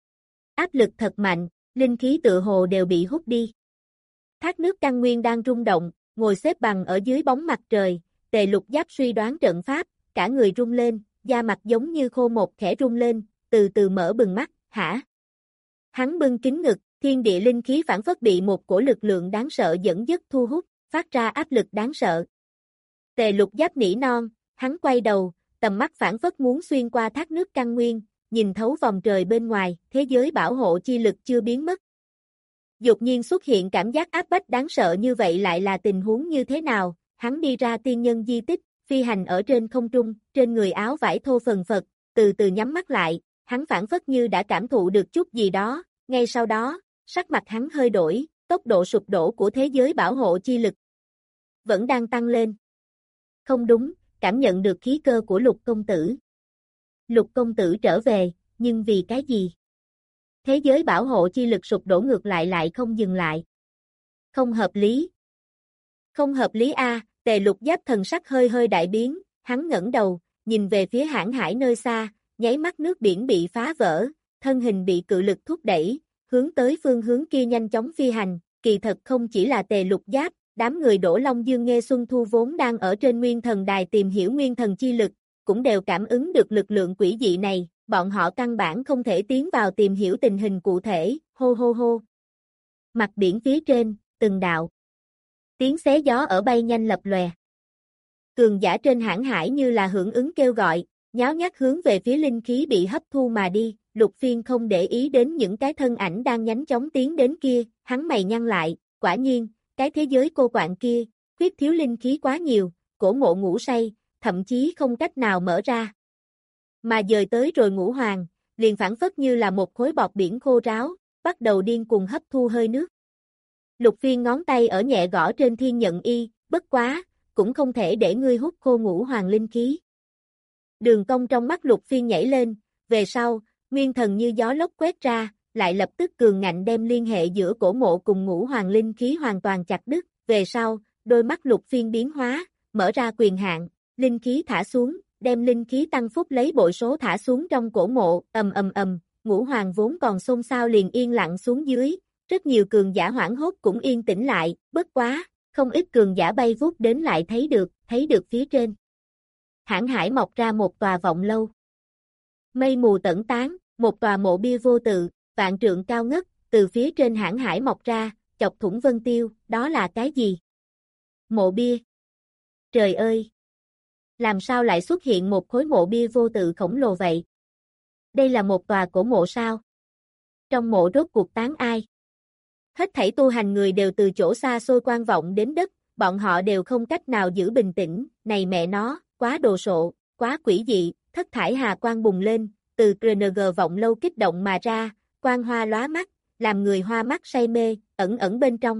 Áp lực thật mạnh, linh khí tự hồ đều bị hút đi. Thác nước căn nguyên đang rung động, ngồi xếp bằng ở dưới bóng mặt trời, Tề Lục Giáp suy đoán trận pháp, cả người rung lên, da mặt giống như khô một khẽ rung lên, từ từ mở bừng mắt, hả? Hắn bưng kín ngực, thiên địa linh khí phản phất bị một cổ lực lượng đáng sợ dẫn dắt thu hút, phát ra áp lực đáng sợ. Tề Lục Giáp nỉ non, hắn quay đầu, tầm mắt phản phất muốn xuyên qua thác nước căn nguyên, nhìn thấu vòng trời bên ngoài, thế giới bảo hộ chi lực chưa biến mất. Đột nhiên xuất hiện cảm giác áp bách đáng sợ như vậy lại là tình huống như thế nào, hắn đi ra tiên nhân di tích, phi hành ở trên không trung, trên người áo vải thô phần phật, từ từ nhắm mắt lại, hắn phản phất như đã cảm thụ được chút gì đó, ngay sau đó, sắc mặt hắn hơi đổi, tốc độ sụp đổ của thế giới bảo hộ chi lực vẫn đang tăng lên. Không đúng, cảm nhận được khí cơ của Lục công tử. Lục công tử trở về, nhưng vì cái gì? Thế giới bảo hộ chi lực sụp đổ ngược lại lại không dừng lại. Không hợp lý. Không hợp lý a, Tề Lục Giáp thần sắc hơi hơi đại biến, hắn ngẩng đầu, nhìn về phía hãn hải nơi xa, nháy mắt nước biển bị phá vỡ, thân hình bị cự lực thúc đẩy, hướng tới phương hướng kia nhanh chóng phi hành, kỳ thật không chỉ là Tề Lục Giáp, đám người Đỗ Long Dương Nghê Xuân Thu vốn đang ở trên Nguyên Thần Đài tìm hiểu Nguyên Thần chi lực, cũng đều cảm ứng được lực lượng quỷ dị này, bọn họ căn bản không thể tiến vào tìm hiểu tình hình cụ thể, hô hô hô. Mặt biển phía trên, từng đạo tiếng xé gió ở bay nhanh lập lòe. cường giả trên hãn hải như là hưởng ứng kêu gọi, nháo nhác hướng về phía linh khí bị hấp thu mà đi, Lục Phiên không để ý đến những cái thân ảnh đang nhánh chóng tiến đến kia, hắn mày nhăn lại, quả nhiên, cái thế giới cô quạng kia, khuyết thiếu linh khí quá nhiều, cổ mộ ngủ say, thậm chí không cách nào mở ra. Mà dời tới rồi Ngũ Hoàng, liền phản phất như là một khối bọt biển khô ráo, bắt đầu điên cuồng hấp thu hơi nước. Lục Phiên ngón tay ở nhẹ gõ trên thiên nhận y, bất quá, cũng không thể để ngươi hút khô Ngũ Hoàng linh khí. Đường cong trong mắt Lục Phiên nhảy lên, về sau, nguyên thần như gió lốc quét ra, lại lập tức cường ngạnh đem liên hệ giữa cổ mộ cùng Ngũ Hoàng linh khí hoàn toàn chặt đứt, về sau, đôi mắt Lục Phiên biến hóa, mở ra quyền hạn, linh khí thả xuống, đem linh khí tăng phúc lấy bội số thả xuống trong cổ mộ, ầm ầm ầm, Ngũ Hoàng vốn còn xôn xao liền yên lặng xuống dưới, rất nhiều cường giả hoảng hốt cũng yên tĩnh lại, bất quá, không ít cường giả bay vút đến lại thấy được, thấy được phía trên. Hãn hải mọc ra một tòa vọng lâu. Mây mù tẩn tán, một tòa mộ bia vô tự, vạn trượng cao ngất, từ phía trên hãn hải mọc ra, chọc thủng vân tiêu, đó là cái gì? Mộ bia. Trời ơi! Làm sao lại xuất hiện một khối mộ bia vô tự khổng lồ vậy? Đây là một tòa cổ mộ sao? Trong mộ rốt cuộc tán ai? Hết thảy tu hành người đều từ chỗ xa xôi quan vọng đến đất, bọn họ đều không cách nào giữ bình tĩnh, này mẹ nó, quá đồ sộ, quá quỷ dị, thất thải hà quang bùng lên, từ rờ en giê vọng lâu kích động mà ra, quang hoa lóa mắt, làm người hoa mắt say mê, ẩn ẩn bên trong.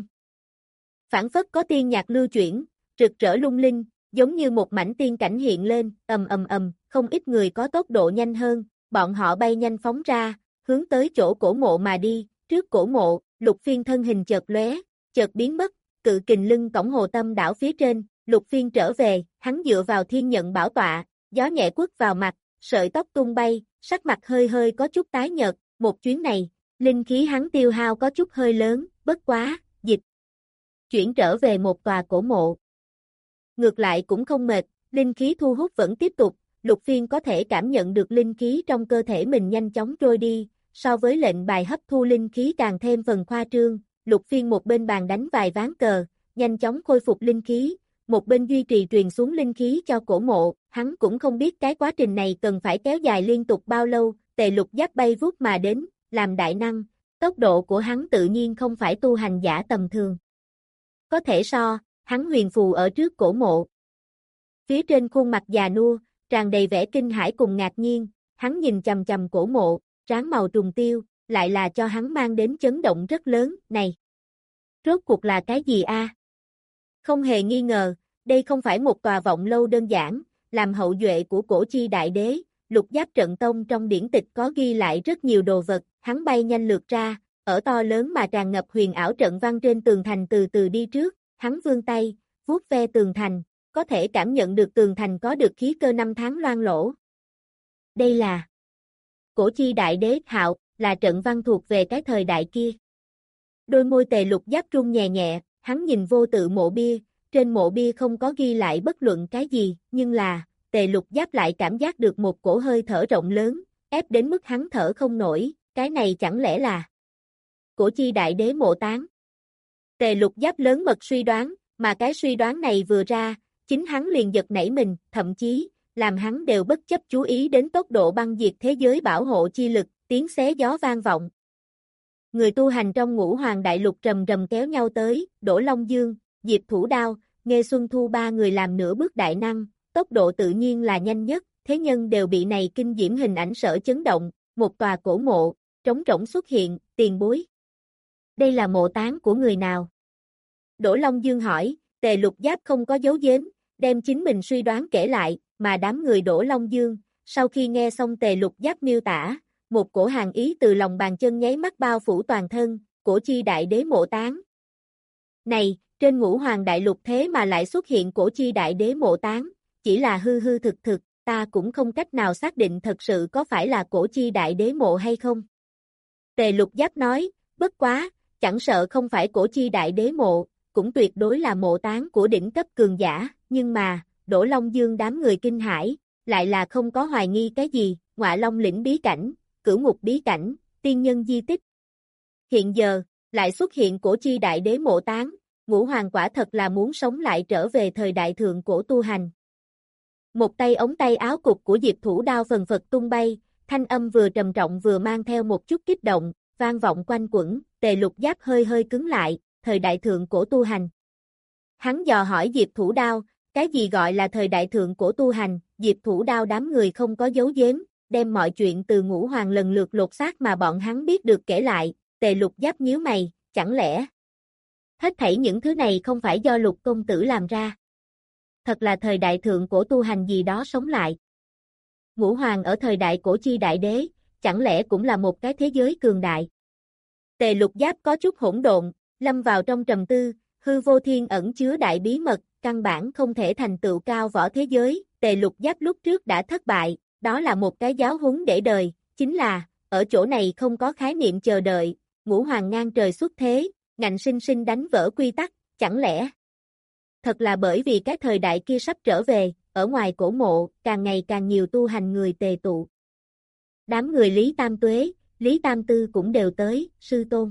Phản phất có tiên nhạc lưu chuyển, rực rỡ lung linh, giống như một mảnh tiên cảnh hiện lên, ầm ầm ầm, không ít người có tốc độ nhanh hơn, bọn họ bay nhanh phóng ra, hướng tới chỗ cổ mộ mà đi, trước cổ mộ, Lục Phiên thân hình chợt lóe, chợt biến mất, cự kình lưng cổng hồ tâm đảo phía trên, Lục Phiên trở về, hắn dựa vào thiên nhận bảo tọa, gió nhẹ quất vào mặt, sợi tóc tung bay, sắc mặt hơi hơi có chút tái nhợt, một chuyến này, linh khí hắn tiêu hao có chút hơi lớn, bất quá, dịch. Chuyển trở về một tòa cổ mộ. Ngược lại cũng không mệt, linh khí thu hút vẫn tiếp tục, Lục Phiên có thể cảm nhận được linh khí trong cơ thể mình nhanh chóng trôi đi, so với lệnh bài hấp thu linh khí càng thêm phần khoa trương, Lục Phiên một bên bàn đánh vài ván cờ, nhanh chóng khôi phục linh khí, một bên duy trì truyền xuống linh khí cho cổ mộ, hắn cũng không biết cái quá trình này cần phải kéo dài liên tục bao lâu, Tề Lục Giáp bay vút mà đến, làm đại năng, tốc độ của hắn tự nhiên không phải tu hành giả tầm thường. Có thể so, hắn huyền phù ở trước cổ mộ. Phía trên khuôn mặt già nua, tràn đầy vẻ kinh hãi cùng ngạc nhiên, hắn nhìn chằm chằm cổ mộ, trán màu trùng tiêu, lại là cho hắn mang đến chấn động rất lớn, này. Rốt cuộc là cái gì a? Không hề nghi ngờ, đây không phải một tòa vọng lâu đơn giản, làm hậu duệ của cổ chi đại đế, Lục Giáp trận tông trong điển tịch có ghi lại rất nhiều đồ vật, hắn bay nhanh lượt ra, ở to lớn mà tràn ngập huyền ảo trận văn trên tường thành từ từ đi trước, hắn vươn tay, vuốt ve tường thành, có thể cảm nhận được tường thành có được khí cơ năm tháng loang lỗ. Đây là Cổ chi đại đế hạo, là trận văn thuộc về cái thời đại kia. Đôi môi Tề Lục Giáp rung nhẹ nhẹ, hắn nhìn vô tự mộ bia, trên mộ bia không có ghi lại bất luận cái gì, nhưng là, Tề Lục Giáp lại cảm giác được một cổ hơi thở rộng lớn, ép đến mức hắn thở không nổi, cái này chẳng lẽ là Cổ chi đại đế mộ táng. Tề Lục Giáp lớn mật suy đoán, mà cái suy đoán này vừa ra, chính hắn liền giật nảy mình, thậm chí, làm hắn đều bất chấp chú ý đến tốc độ băng diệt thế giới bảo hộ chi lực, tiếng xé gió vang vọng. Người tu hành trong Ngũ Hoàng đại lục rầm rầm kéo nhau tới, Đỗ Long Dương, Diệp Thủ Đao, Nghê Xuân Thu ba người làm nửa bước đại năng, tốc độ tự nhiên là nhanh nhất, thế nhân đều bị này kinh diễm hình ảnh sợ chấn động, một tòa cổ mộ, trống rỗng xuất hiện, tiền bối. Đây là mộ táng của người nào? Đỗ Long Dương hỏi, Tề Lục Giáp không có giấu giếm, đem chính mình suy đoán kể lại, mà đám người Đỗ Long Dương, sau khi nghe xong Tề Lục Giáp miêu tả, một cổ hàn ý từ lòng bàn chân nháy mắt bao phủ toàn thân, cổ chi đại đế mộ táng. Này, trên Ngũ Hoàng đại lục thế mà lại xuất hiện cổ chi đại đế mộ táng, chỉ là hư hư thực thực, ta cũng không cách nào xác định thật sự có phải là cổ chi đại đế mộ hay không. Tề Lục Giáp nói, bất quá, chẳng sợ không phải cổ chi đại đế mộ, cũng tuyệt đối là mộ táng của đỉnh cấp cường giả, nhưng mà, Đỗ Long Dương đám người kinh hãi, lại là không có hoài nghi cái gì, Ngọa Long lĩnh bí cảnh, Cửu Ngục bí cảnh, tiên nhân di tích. Hiện giờ, lại xuất hiện cổ chi đại đế mộ táng, Ngũ Hoàng quả thật là muốn sống lại trở về thời đại thượng cổ tu hành, Một tay ống tay áo cục của Diệp Thủ Đao phần phật tung bay, thanh âm vừa trầm trọng vừa mang theo một chút kích động, vang vọng quanh quẩn, Tề Lục Giáp hơi hơi cứng lại, thời đại thượng cổ tu hành. Hắn dò hỏi Diệp Thủ Đao, cái gì gọi là thời đại thượng cổ tu hành, Diệp Thủ Đao đám người không có giấu giếm, đem mọi chuyện từ Ngũ Hoàng lần lượt lột xác mà bọn hắn biết được kể lại, Tề Lục Giáp nhíu mày, chẳng lẽ hết thảy những thứ này không phải do Lục công tử làm ra? Thật là thời đại thượng cổ tu hành gì đó sống lại. Ngũ Hoàng ở thời đại cổ chi đại đế, chẳng lẽ cũng là một cái thế giới cường đại? Tề Lục Giáp có chút hỗn độn, lâm vào trong trầm tư, hư vô thiên ẩn chứa đại bí mật, căn bản không thể thành tựu cao võ thế giới, Tề Lục Giáp lúc trước đã thất bại, đó là một cái giáo huấn để đời, chính là, ở chỗ này không có khái niệm chờ đợi, Ngũ Hoàng ngang trời xuất thế, ngạnh sinh sinh đánh vỡ quy tắc, chẳng lẽ? Thật là bởi vì cái thời đại kia sắp trở về, ở ngoài cổ mộ, càng ngày càng nhiều tu hành người tề tụ. Đám người Lý Tam Tuế, Lý Tam Tư cũng đều tới, sư tôn.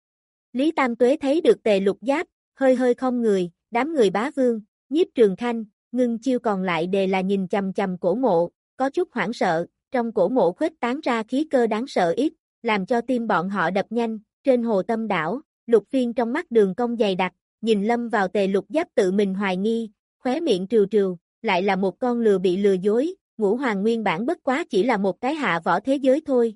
Lý Tam Tuế thấy được Tề Lục Giáp, hơi hơi không người, đám người Bá Vương, Nhiếp Trường Khanh, Ngưng Chiêu còn lại đều là nhìn chằm chằm cổ mộ, có chút hoảng sợ, trong cổ mộ khuếch tán ra khí cơ đáng sợ ít, làm cho tim bọn họ đập nhanh, trên hồ Tâm đảo, Lục Phiên trong mắt đường cong dày đặc, nhìn lâm vào Tề Lục Giáp tự mình hoài nghi, khóe miệng trừ trừ, lại là một con lừa bị lừa dối, Ngũ Hoàng nguyên bản bất quá chỉ là một cái hạ võ thế giới thôi.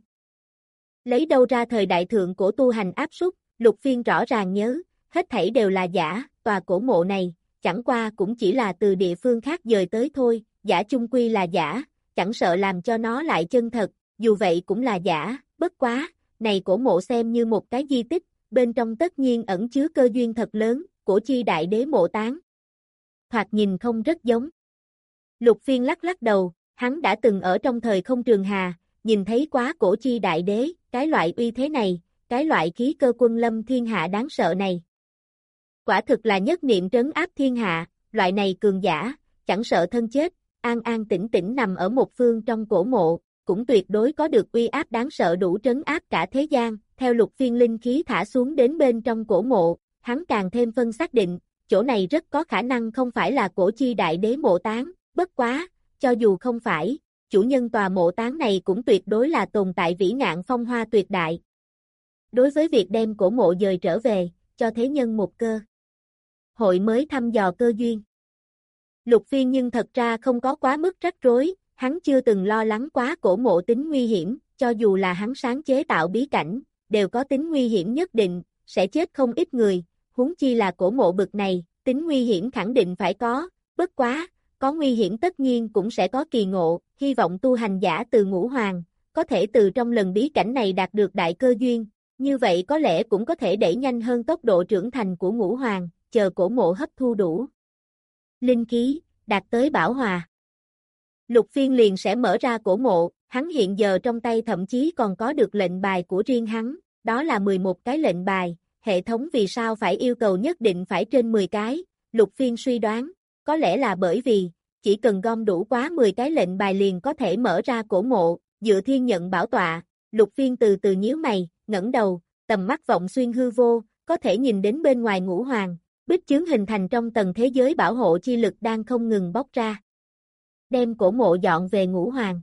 Lấy đâu ra thời đại thượng cổ tu hành áp súc, Lục Phiên rõ ràng nhớ, hết thảy đều là giả, tòa cổ mộ này, chẳng qua cũng chỉ là từ địa phương khác dời tới thôi, giả chung quy là giả, chẳng sợ làm cho nó lại chân thật, dù vậy cũng là giả, bất quá, này cổ mộ xem như một cái di tích, bên trong tất nhiên ẩn chứa cơ duyên thật lớn, cổ chi đại đế mộ táng. Thoạt nhìn không rất giống. Lục Phiên lắc lắc đầu, hắn đã từng ở trong thời không trường hà, nhìn thấy quá cổ chi đại đế, cái loại uy thế này, cái loại khí cơ quân lâm thiên hạ đáng sợ này. Quả thực là nhất niệm trấn áp thiên hạ, loại này cường giả, chẳng sợ thân chết, an an tĩnh tĩnh nằm ở một phương trong cổ mộ, cũng tuyệt đối có được uy áp đáng sợ đủ trấn áp cả thế gian. Theo Lục Phiên linh khí thả xuống đến bên trong cổ mộ, hắn càng thêm phân xác định, chỗ này rất có khả năng không phải là cổ chi đại đế mộ táng, bất quá, cho dù không phải, chủ nhân tòa mộ táng này cũng tuyệt đối là tồn tại vĩ ngạn phong hoa tuyệt đại. Đối với việc đem cổ mộ dời trở về, cho thế nhân một cơ hội mới thăm dò cơ duyên. Lục Phiên nhưng thật ra không có quá mức rắc rối, hắn chưa từng lo lắng quá cổ mộ tính nguy hiểm, cho dù là hắn sáng chế tạo bí cảnh, đều có tính nguy hiểm nhất định, sẽ chết không ít người, huống chi là cổ mộ bực này, tính nguy hiểm khẳng định phải có, bất quá, có nguy hiểm tất nhiên cũng sẽ có kỳ ngộ, hy vọng tu hành giả từ Ngũ Hoàng, có thể từ trong lần bí cảnh này đạt được đại cơ duyên, như vậy có lẽ cũng có thể đẩy nhanh hơn tốc độ trưởng thành của Ngũ Hoàng, chờ cổ mộ hấp thu đủ linh khí, đạt tới bảo hòa. Lục Phiên liền sẽ mở ra cổ mộ, hắn hiện giờ trong tay thậm chí còn có được lệnh bài của riêng hắn, đó là mười một cái lệnh bài, hệ thống vì sao phải yêu cầu nhất định phải trên mười cái, Lục Phiên suy đoán, có lẽ là bởi vì, chỉ cần gom đủ quá mười cái lệnh bài liền có thể mở ra cổ mộ, dựa thiên nhận bảo tọa, Lục Phiên từ từ nhíu mày, ngẩng đầu, tầm mắt vọng xuyên hư vô, có thể nhìn đến bên ngoài Ngũ Hoàng, bích chướng hình thành trong tầng thế giới bảo hộ chi lực đang không ngừng bóc ra. Đem cổ mộ dọn về Ngũ Hoàng.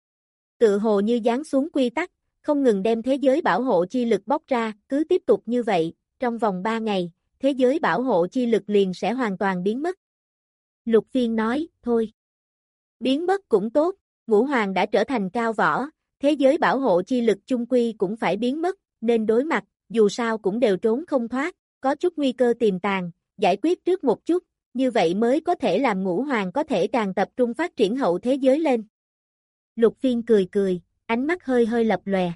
Tự hồ như giáng xuống quy tắc, không ngừng đem thế giới bảo hộ chi lực bóc ra, cứ tiếp tục như vậy, trong vòng ba ngày, thế giới bảo hộ chi lực liền sẽ hoàn toàn biến mất. Lục Phiên nói, thôi. Biến mất cũng tốt, Ngũ Hoàng đã trở thành cao võ, thế giới bảo hộ chi lực chung quy cũng phải biến mất, nên đối mặt, dù sao cũng đều trốn không thoát, có chút nguy cơ tiềm tàng, giải quyết trước một chút, như vậy mới có thể làm Ngũ Hoàng có thể càng tập trung phát triển hậu thế giới lên. Lục Phiên cười cười, ánh mắt hơi hơi lập lòe.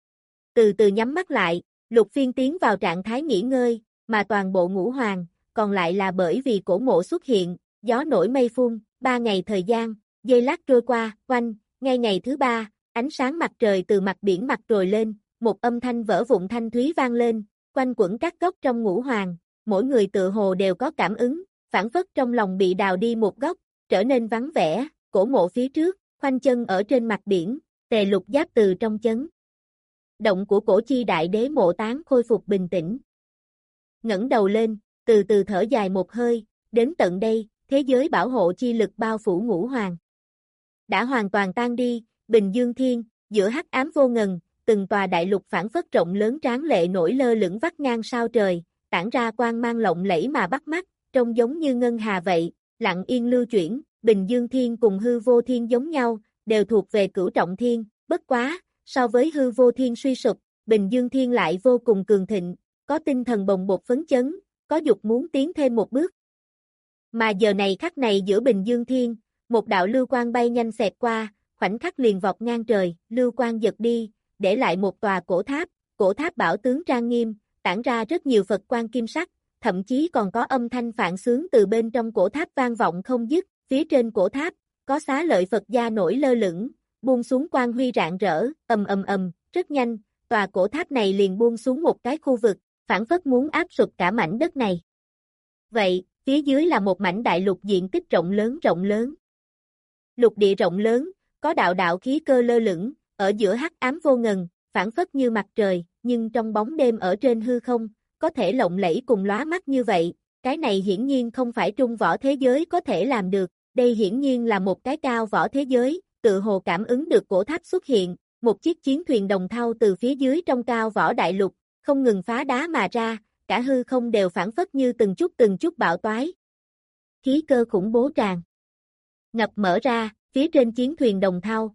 Từ từ nhắm mắt lại, Lục Phiên tiến vào trạng thái nghỉ ngơi, mà toàn bộ Ngũ Hoàng, còn lại là bởi vì cổ mộ xuất hiện, gió nổi mây phun, ba ngày thời gian, giây lát trôi qua, oanh, ngay ngày thứ ba, ánh sáng mặt trời từ mặt biển mặt trồi lên, một âm thanh vỡ vụn thanh thúy vang lên, quanh quẩn các góc trong Ngũ Hoàng, mỗi người tự hồ đều có cảm ứng, phản phất trong lòng bị đào đi một góc, trở nên vắng vẻ, cổ mộ phía trước, khoanh chân ở trên mặt biển, Tề Lục Giáp từ trong chấn động của cổ chi đại đế mộ táng khôi phục bình tĩnh. Ngẩng đầu lên, từ từ thở dài một hơi, đến tận đây, thế giới bảo hộ chi lực bao phủ Ngũ Hoàng. đã hoàn toàn tan đi, Bình Dương Thiên, giữa hắc ám vô ngần, từng tòa đại lục phản phất rộng lớn tráng lệ nổi lơ lửng vắt ngang sao trời, tản ra quang mang lộng lẫy mà bắt mắt, trông giống như ngân hà vậy, lặng yên lưu chuyển, Bình Dương Thiên cùng hư vô thiên giống nhau, đều thuộc về cửu trọng thiên, bất quá, so với hư vô thiên suy sụp, Bình Dương Thiên lại vô cùng cường thịnh, có tinh thần bồng bột phấn chấn, có dục muốn tiến thêm một bước. Mà giờ này khắc này giữa Bình Dương Thiên, một đạo lưu quang bay nhanh xẹt qua, khoảnh khắc liền vọt ngang trời, lưu quang giật đi, để lại một tòa cổ tháp, cổ tháp bảo tướng trang nghiêm, tản ra rất nhiều Phật quang kim sắc, thậm chí còn có âm thanh phạn xướng từ bên trong cổ tháp vang vọng không dứt, phía trên cổ tháp, có xá lợi Phật gia nổi lơ lửng, buông xuống quang huy rạng rỡ, ầm ầm ầm, rất nhanh, tòa cổ tháp này liền buông xuống một cái khu vực, phản phất muốn áp sụp cả mảnh đất này. Vậy, phía dưới là một mảnh đại lục diện tích rộng lớn rộng lớn. Lục địa rộng lớn, có đạo đạo khí cơ lơ lửng, ở giữa hắc ám vô ngần, phản phất như mặt trời, nhưng trong bóng đêm ở trên hư không, có thể lộng lẫy cùng lóa mắt như vậy, cái này hiển nhiên không phải trung võ thế giới có thể làm được, đây hiển nhiên là một cái cao võ thế giới, tự hồ cảm ứng được cổ tháp xuất hiện, một chiếc chiến thuyền đồng thau từ phía dưới trong cao võ đại lục, không ngừng phá đá mà ra, cả hư không đều phản phất như từng chút từng chút bạo toái. Khí cơ khủng bố tràn ngập mở ra, phía trên chiến thuyền đồng thau.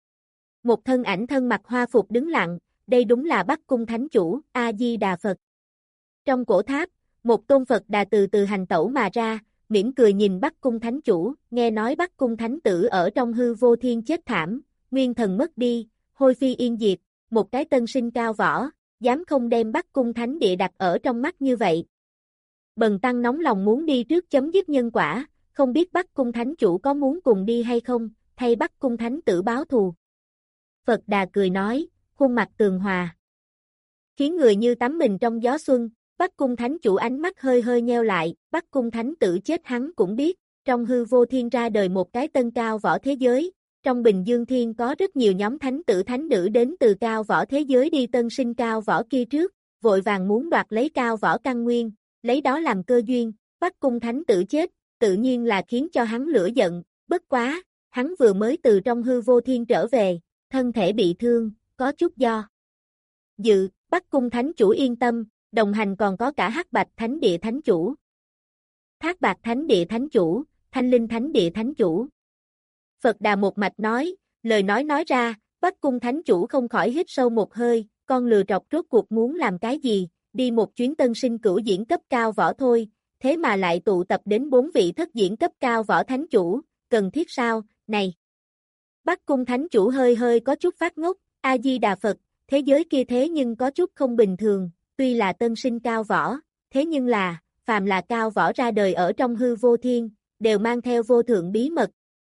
Một thân ảnh thân mặc hoa phục đứng lặng, đây đúng là Bắc Cung Thánh Chủ, A-di-đà Phật. Trong cổ tháp, một tôn Phật Đà từ từ hành tẩu mà ra, mỉm cười nhìn Bắc Cung Thánh Chủ, nghe nói Bắc Cung Thánh Tử ở trong hư vô thiên chết thảm, nguyên thần mất đi, hôi phi yên diệt, một cái tân sinh cao võ, dám không đem Bắc Cung Thánh Địa đặt ở trong mắt như vậy. Bần tăng nóng lòng muốn đi trước chấm dứt nhân quả, không biết Bắc Cung Thánh Chủ có muốn cùng đi hay không, thay Bắc Cung Thánh Tử báo thù. Phật Đà cười nói, khuôn mặt tường hòa, khiến người như tắm mình trong gió xuân. Bắc Cung Thánh Chủ ánh mắt hơi hơi nheo lại, Bắc Cung Thánh Tử chết hắn cũng biết, trong hư vô thiên ra đời một cái tân cao võ thế giới, trong Bình Dương Thiên có rất nhiều nhóm thánh tử thánh nữ đến từ cao võ thế giới đi tân sinh cao võ kia trước, vội vàng muốn đoạt lấy cao võ căn nguyên, lấy đó làm cơ duyên, Bắc Cung Thánh Tử chết, tự nhiên là khiến cho hắn lửa giận, bất quá, hắn vừa mới từ trong hư vô thiên trở về, thân thể bị thương, có chút do dự, Bắc Cung Thánh Chủ yên tâm, đồng hành còn có cả Hắc Bạch Thánh Địa Thánh Chủ, Thác Bạc Thánh Địa Thánh Chủ, Thanh Linh Thánh Địa Thánh Chủ. Phật Đà một mạch nói, lời nói nói ra, Bắc Cung Thánh Chủ không khỏi hít sâu một hơi, con lừa trọc rốt cuộc muốn làm cái gì, đi một chuyến tân sinh cửu diễn cấp cao võ thôi, thế mà lại tụ tập đến bốn vị thất diễn cấp cao võ thánh chủ, cần thiết sao, này. Bắc Cung Thánh Chủ hơi hơi có chút phát ngốc, A-di-đà Phật, thế giới kia thế nhưng có chút không bình thường, tuy là tân sinh cao võ, thế nhưng là, phàm là cao võ ra đời ở trong hư vô thiên, đều mang theo vô thượng bí mật.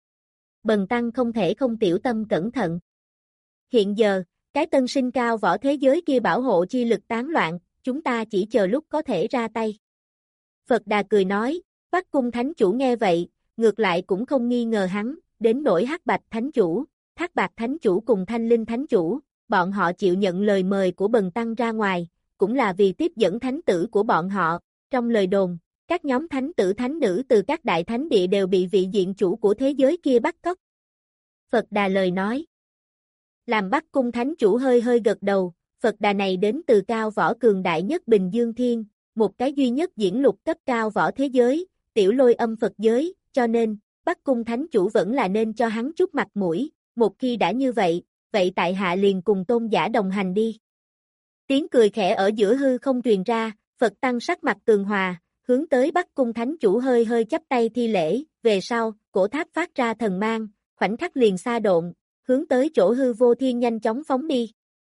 Bần tăng không thể không tiểu tâm cẩn thận. Hiện giờ, cái tân sinh cao võ thế giới kia bảo hộ chi lực tán loạn, chúng ta chỉ chờ lúc có thể ra tay. Phật Đà cười nói, Bắc Cung Thánh Chủ nghe vậy, ngược lại cũng không nghi ngờ hắn, đến nỗi Hắc Bạch Thánh Chủ, Thác Bạc Thánh Chủ cùng Thanh Linh Thánh Chủ, bọn họ chịu nhận lời mời của bần tăng ra ngoài, cũng là vì tiếp dẫn thánh tử của bọn họ, trong lời đồn, các nhóm thánh tử thánh nữ từ các đại thánh địa đều bị vị diện chủ của thế giới kia bắt cóc. Phật Đà lời nói, làm Bắc Cung Thánh Chủ hơi hơi gật đầu, Phật Đà này đến từ cao võ cường đại nhất Bình Dương Thiên, một cái duy nhất diễn lục cấp cao võ thế giới, tiểu lôi âm Phật giới, cho nên, Bắc Cung Thánh Chủ vẫn là nên cho hắn chút mặt mũi, một khi đã như vậy, vậy tại hạ liền cùng tôn giả đồng hành đi. Tiếng cười khẽ ở giữa hư không truyền ra, Phật Tăng sắc mặt tường hòa, hướng tới Bắc Cung Thánh Chủ hơi hơi chắp tay thi lễ, về sau, cổ tháp phát ra thần mang, khoảnh khắc liền xa độn, hướng tới chỗ hư vô thiên nhanh chóng phóng đi.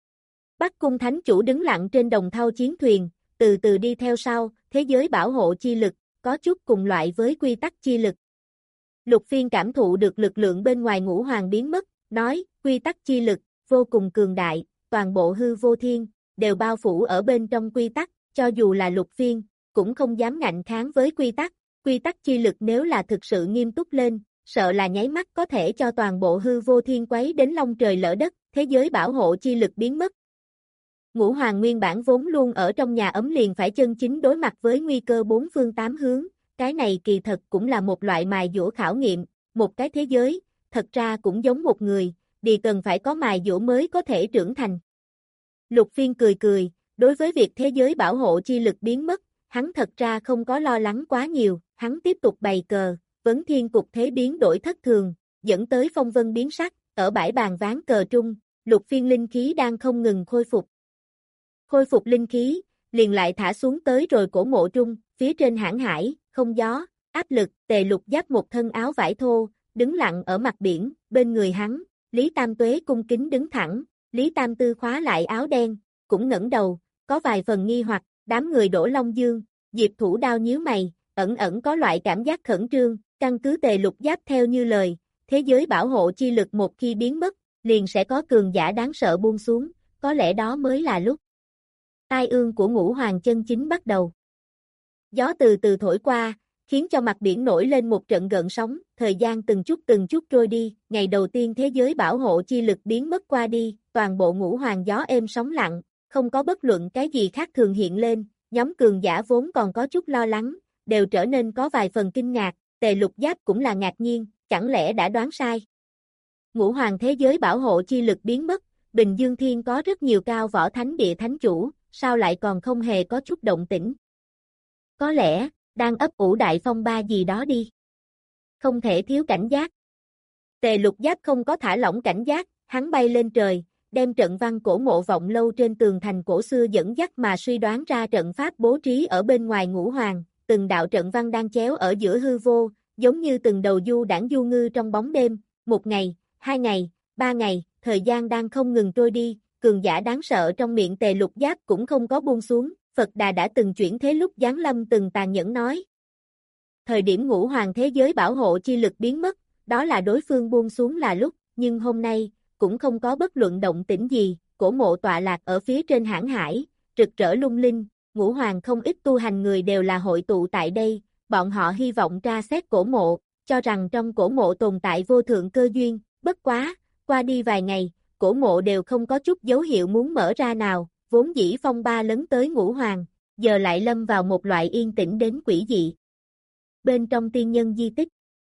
Bắc Cung Thánh Chủ đứng lặng trên đồng thau chiến thuyền, từ từ đi theo sau, thế giới bảo hộ chi lực, có chút cùng loại với quy tắc chi lực. Lục Phiên cảm thụ được lực lượng bên ngoài ngũ hoàng biến mất, nói, quy tắc chi lực, vô cùng cường đại, toàn bộ hư vô thiên, đều bao phủ ở bên trong quy tắc, cho dù là Lục Phiên, cũng không dám ngạnh kháng với quy tắc, quy tắc chi lực nếu là thực sự nghiêm túc lên, sợ là nháy mắt có thể cho toàn bộ hư vô thiên quấy đến long trời lỡ đất, thế giới bảo hộ chi lực biến mất. Ngũ Hoàng nguyên bản vốn luôn ở trong nhà ấm liền phải chân chính đối mặt với nguy cơ bốn phương tám hướng, cái này kỳ thật cũng là một loại mài dũa khảo nghiệm, một cái thế giới, thật ra cũng giống một người, đi cần phải có mài dũa mới có thể trưởng thành. Lục Phiên cười cười, đối với việc thế giới bảo hộ chi lực biến mất, hắn thật ra không có lo lắng quá nhiều, hắn tiếp tục bày cờ, vấn thiên cục thế biến đổi thất thường, dẫn tới phong vân biến sắc, ở bãi bàn ván cờ trung, Lục Phiên linh khí đang không ngừng khôi phục. Khôi phục linh khí, liền lại thả xuống tới rồi cổ mộ trung, phía trên hãn hải, không gió, áp lực, Tề Lục Giáp một thân áo vải thô, đứng lặng ở mặt biển, bên người hắn, Lý Tam Tuế cung kính đứng thẳng, Lý Tam Tư khóa lại áo đen, cũng ngẩng đầu, có vài phần nghi hoặc, đám người đổ Long Dương, Diệp Thủ đao nhíu mày, ẩn ẩn có loại cảm giác khẩn trương, căn cứ Tề Lục Giáp theo như lời, thế giới bảo hộ chi lực một khi biến mất, liền sẽ có cường giả đáng sợ buông xuống, có lẽ đó mới là lúc tai ương của Ngũ Hoàng chân chính bắt đầu. Gió từ từ thổi qua, khiến cho mặt biển nổi lên một trận gợn sóng, thời gian từng chút từng chút trôi đi, ngày đầu tiên thế giới bảo hộ chi lực biến mất qua đi, toàn bộ Ngũ Hoàng gió êm sóng lặng, không có bất luận cái gì khác thường hiện lên, nhóm cường giả vốn còn có chút lo lắng, đều trở nên có vài phần kinh ngạc, Tề Lục Giáp cũng là ngạc nhiên, chẳng lẽ đã đoán sai. Ngũ Hoàng thế giới bảo hộ chi lực biến mất, Bình Dương Thiên có rất nhiều cao võ thánh địa thánh chủ, sao lại còn không hề có chút động tĩnh? Có lẽ, đang ấp ủ đại phong ba gì đó đi. Không thể thiếu cảnh giác. Tề Lục Giáp không có thả lỏng cảnh giác, hắn bay lên trời, đem trận văn cổ mộ vọng lâu trên tường thành cổ xưa dẫn dắt mà suy đoán ra trận pháp bố trí ở bên ngoài Ngũ Hoàng, từng đạo trận văn đang chéo ở giữa hư vô, giống như từng đầu du đảng du ngư trong bóng đêm, một ngày, hai ngày, ba ngày, thời gian đang không ngừng trôi đi, cường giả đáng sợ trong miệng Tề Lục Giáp cũng không có buông xuống, Phật Đà đã từng chuyển thế lúc giáng lâm từng tàn nhẫn nói. Thời điểm Ngũ Hoàng thế giới bảo hộ chi lực biến mất, đó là đối phương buông xuống là lúc, nhưng hôm nay, cũng không có bất luận động tĩnh gì, cổ mộ tọa lạc ở phía trên hãn hải, rực rỡ lung linh, Ngũ Hoàng không ít tu hành người đều là hội tụ tại đây, bọn họ hy vọng tra xét cổ mộ, cho rằng trong cổ mộ tồn tại vô thượng cơ duyên, bất quá, qua đi vài ngày, cổ mộ đều không có chút dấu hiệu muốn mở ra nào, vốn dĩ phong ba lấn tới Ngũ Hoàng, giờ lại lâm vào một loại yên tĩnh đến quỷ dị. Bên trong tiên nhân di tích,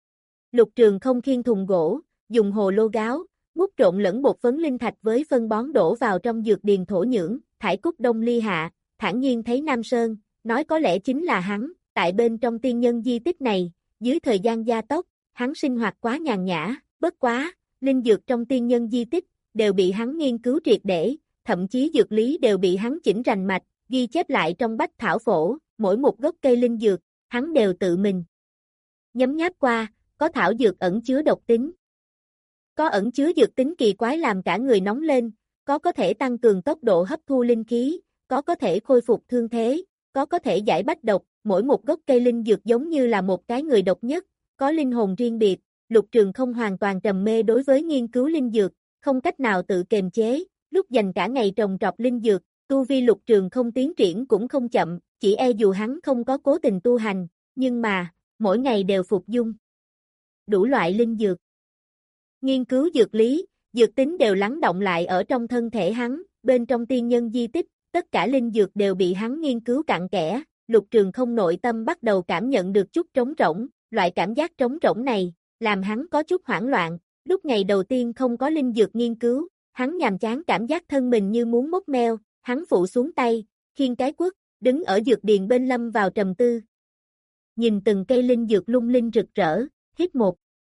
Lục Trường không khiêng thùng gỗ, dùng hồ lô gáo, múc trộn lẫn bột phấn linh thạch với phân bón đổ vào trong dược điền thổ nhưỡng, thải cúc đông ly hạ, thản nhiên thấy Nam Sơn, nói có lẽ chính là hắn, tại bên trong tiên nhân di tích này, dưới thời gian gia tốc, hắn sinh hoạt quá nhàn nhã, bất quá, linh dược trong tiên nhân di tích, đều bị hắn nghiên cứu triệt để, thậm chí dược lý đều bị hắn chỉnh rành mạch, ghi chép lại trong bách thảo phổ, mỗi một gốc cây linh dược, hắn đều tự mình nhấm nháp qua, có thảo dược ẩn chứa độc tính, có ẩn chứa dược tính kỳ quái làm cả người nóng lên, có có thể tăng cường tốc độ hấp thu linh khí, có có thể khôi phục thương thế, có có thể giải bách độc, mỗi một gốc cây linh dược giống như là một cái người độc nhất, có linh hồn riêng biệt, Lục Trường không hoàn toàn trầm mê đối với nghiên cứu linh dược, không cách nào tự kiềm chế, lúc dành cả ngày trồng trọt linh dược, tu vi Lục Trường không tiến triển cũng không chậm, chỉ e dù hắn không có cố tình tu hành, nhưng mà, mỗi ngày đều phục dung đủ loại linh dược. Nghiên cứu dược lý, dược tính đều lắng động lại ở trong thân thể hắn, bên trong tiên nhân di tích, tất cả linh dược đều bị hắn nghiên cứu cặn kẽ, Lục Trường không nội tâm bắt đầu cảm nhận được chút trống rỗng, loại cảm giác trống rỗng này, làm hắn có chút hoảng loạn, lúc ngày đầu tiên không có linh dược nghiên cứu, hắn nhàm chán cảm giác thân mình như muốn mốc meo, hắn phụ xuống tay, khiêng cái quất, đứng ở dược điền bên lâm vào trầm tư. Nhìn từng cây linh dược lung linh rực rỡ, hít một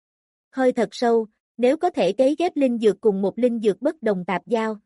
hơi thật sâu, nếu có thể cấy ghép linh dược cùng một linh dược bất đồng tạp giao,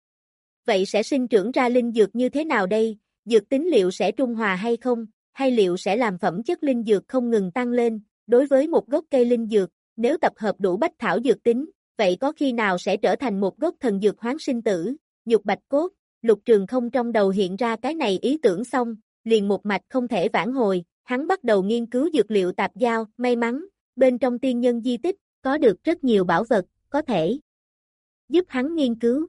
vậy sẽ sinh trưởng ra linh dược như thế nào đây? Dược tính liệu sẽ trung hòa hay không, hay liệu sẽ làm phẩm chất linh dược không ngừng tăng lên? Đối với một gốc cây linh dược, nếu tập hợp đủ bách thảo dược tính, vậy có khi nào sẽ trở thành một gốc thần dược hoán sinh tử, nhục bạch cốt? Lục Trường không trong đầu hiện ra cái này ý tưởng xong, liền một mạch không thể vãn hồi, hắn bắt đầu nghiên cứu dược liệu tạp giao, may mắn, bên trong tiên nhân di tích, có được rất nhiều bảo vật, có thể giúp hắn nghiên cứu.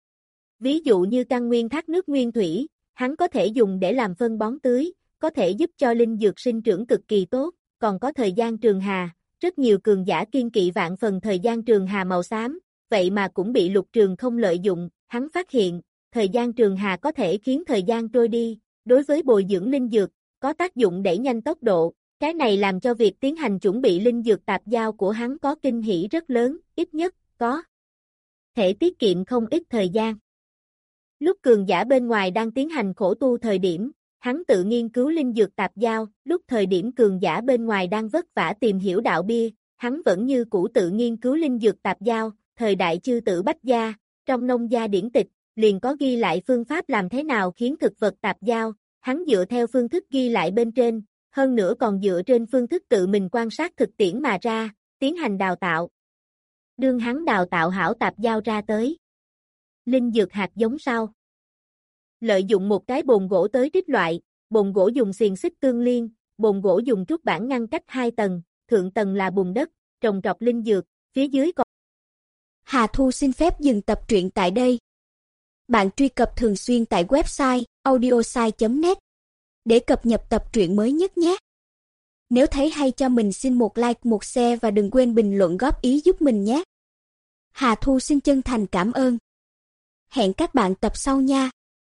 Ví dụ như căn nguyên thác nước nguyên thủy, hắn có thể dùng để làm phân bón tưới, có thể giúp cho linh dược sinh trưởng cực kỳ tốt, còn có thời gian trường hà, rất nhiều cường giả kiên kỵ vạn phần thời gian trường hà màu xám, vậy mà cũng bị Lục Trường không lợi dụng, hắn phát hiện, thời gian trường hà có thể khiến thời gian trôi đi, đối với bồi dưỡng linh dược, có tác dụng đẩy nhanh tốc độ, Cái này làm cho việc tiến hành chuẩn bị linh dược tạp giao của hắn có kinh hỉ rất lớn, ít nhất, có thể tiết kiệm không ít thời gian. Lúc cường giả bên ngoài đang tiến hành khổ tu thời điểm, hắn tự nghiên cứu linh dược tạp giao, lúc thời điểm cường giả bên ngoài đang vất vả tìm hiểu đạo bia, hắn vẫn như cũ tự nghiên cứu linh dược tạp giao, thời đại chư tử bách gia, trong nông gia điển tịch, liền có ghi lại phương pháp làm thế nào khiến thực vật tạp giao, hắn dựa theo phương thức ghi lại bên trên, hơn nữa còn dựa trên phương thức tự mình quan sát thực tiễn mà ra, tiến hành đào tạo. Đương hắn đào tạo hảo tạp giao ra tới. Linh dược hạt giống sau. Lợi dụng một cái bồn gỗ tới trích loại, bồn gỗ dùng xiềng xích tương liên, bồn gỗ dùng trúc bản ngăn cách hai tầng, thượng tầng là bùn đất, trồng trọt linh dược, phía dưới còn. Hà Thu xin phép dừng tập truyện tại đây. Bạn truy cập thường xuyên tại website audiosai chấm net để cập nhật tập truyện mới nhất nhé. Nếu thấy hay cho mình xin một like, một share và đừng quên bình luận góp ý giúp mình nhé. Hà Thu xin chân thành cảm ơn. Hẹn các bạn tập sau nha.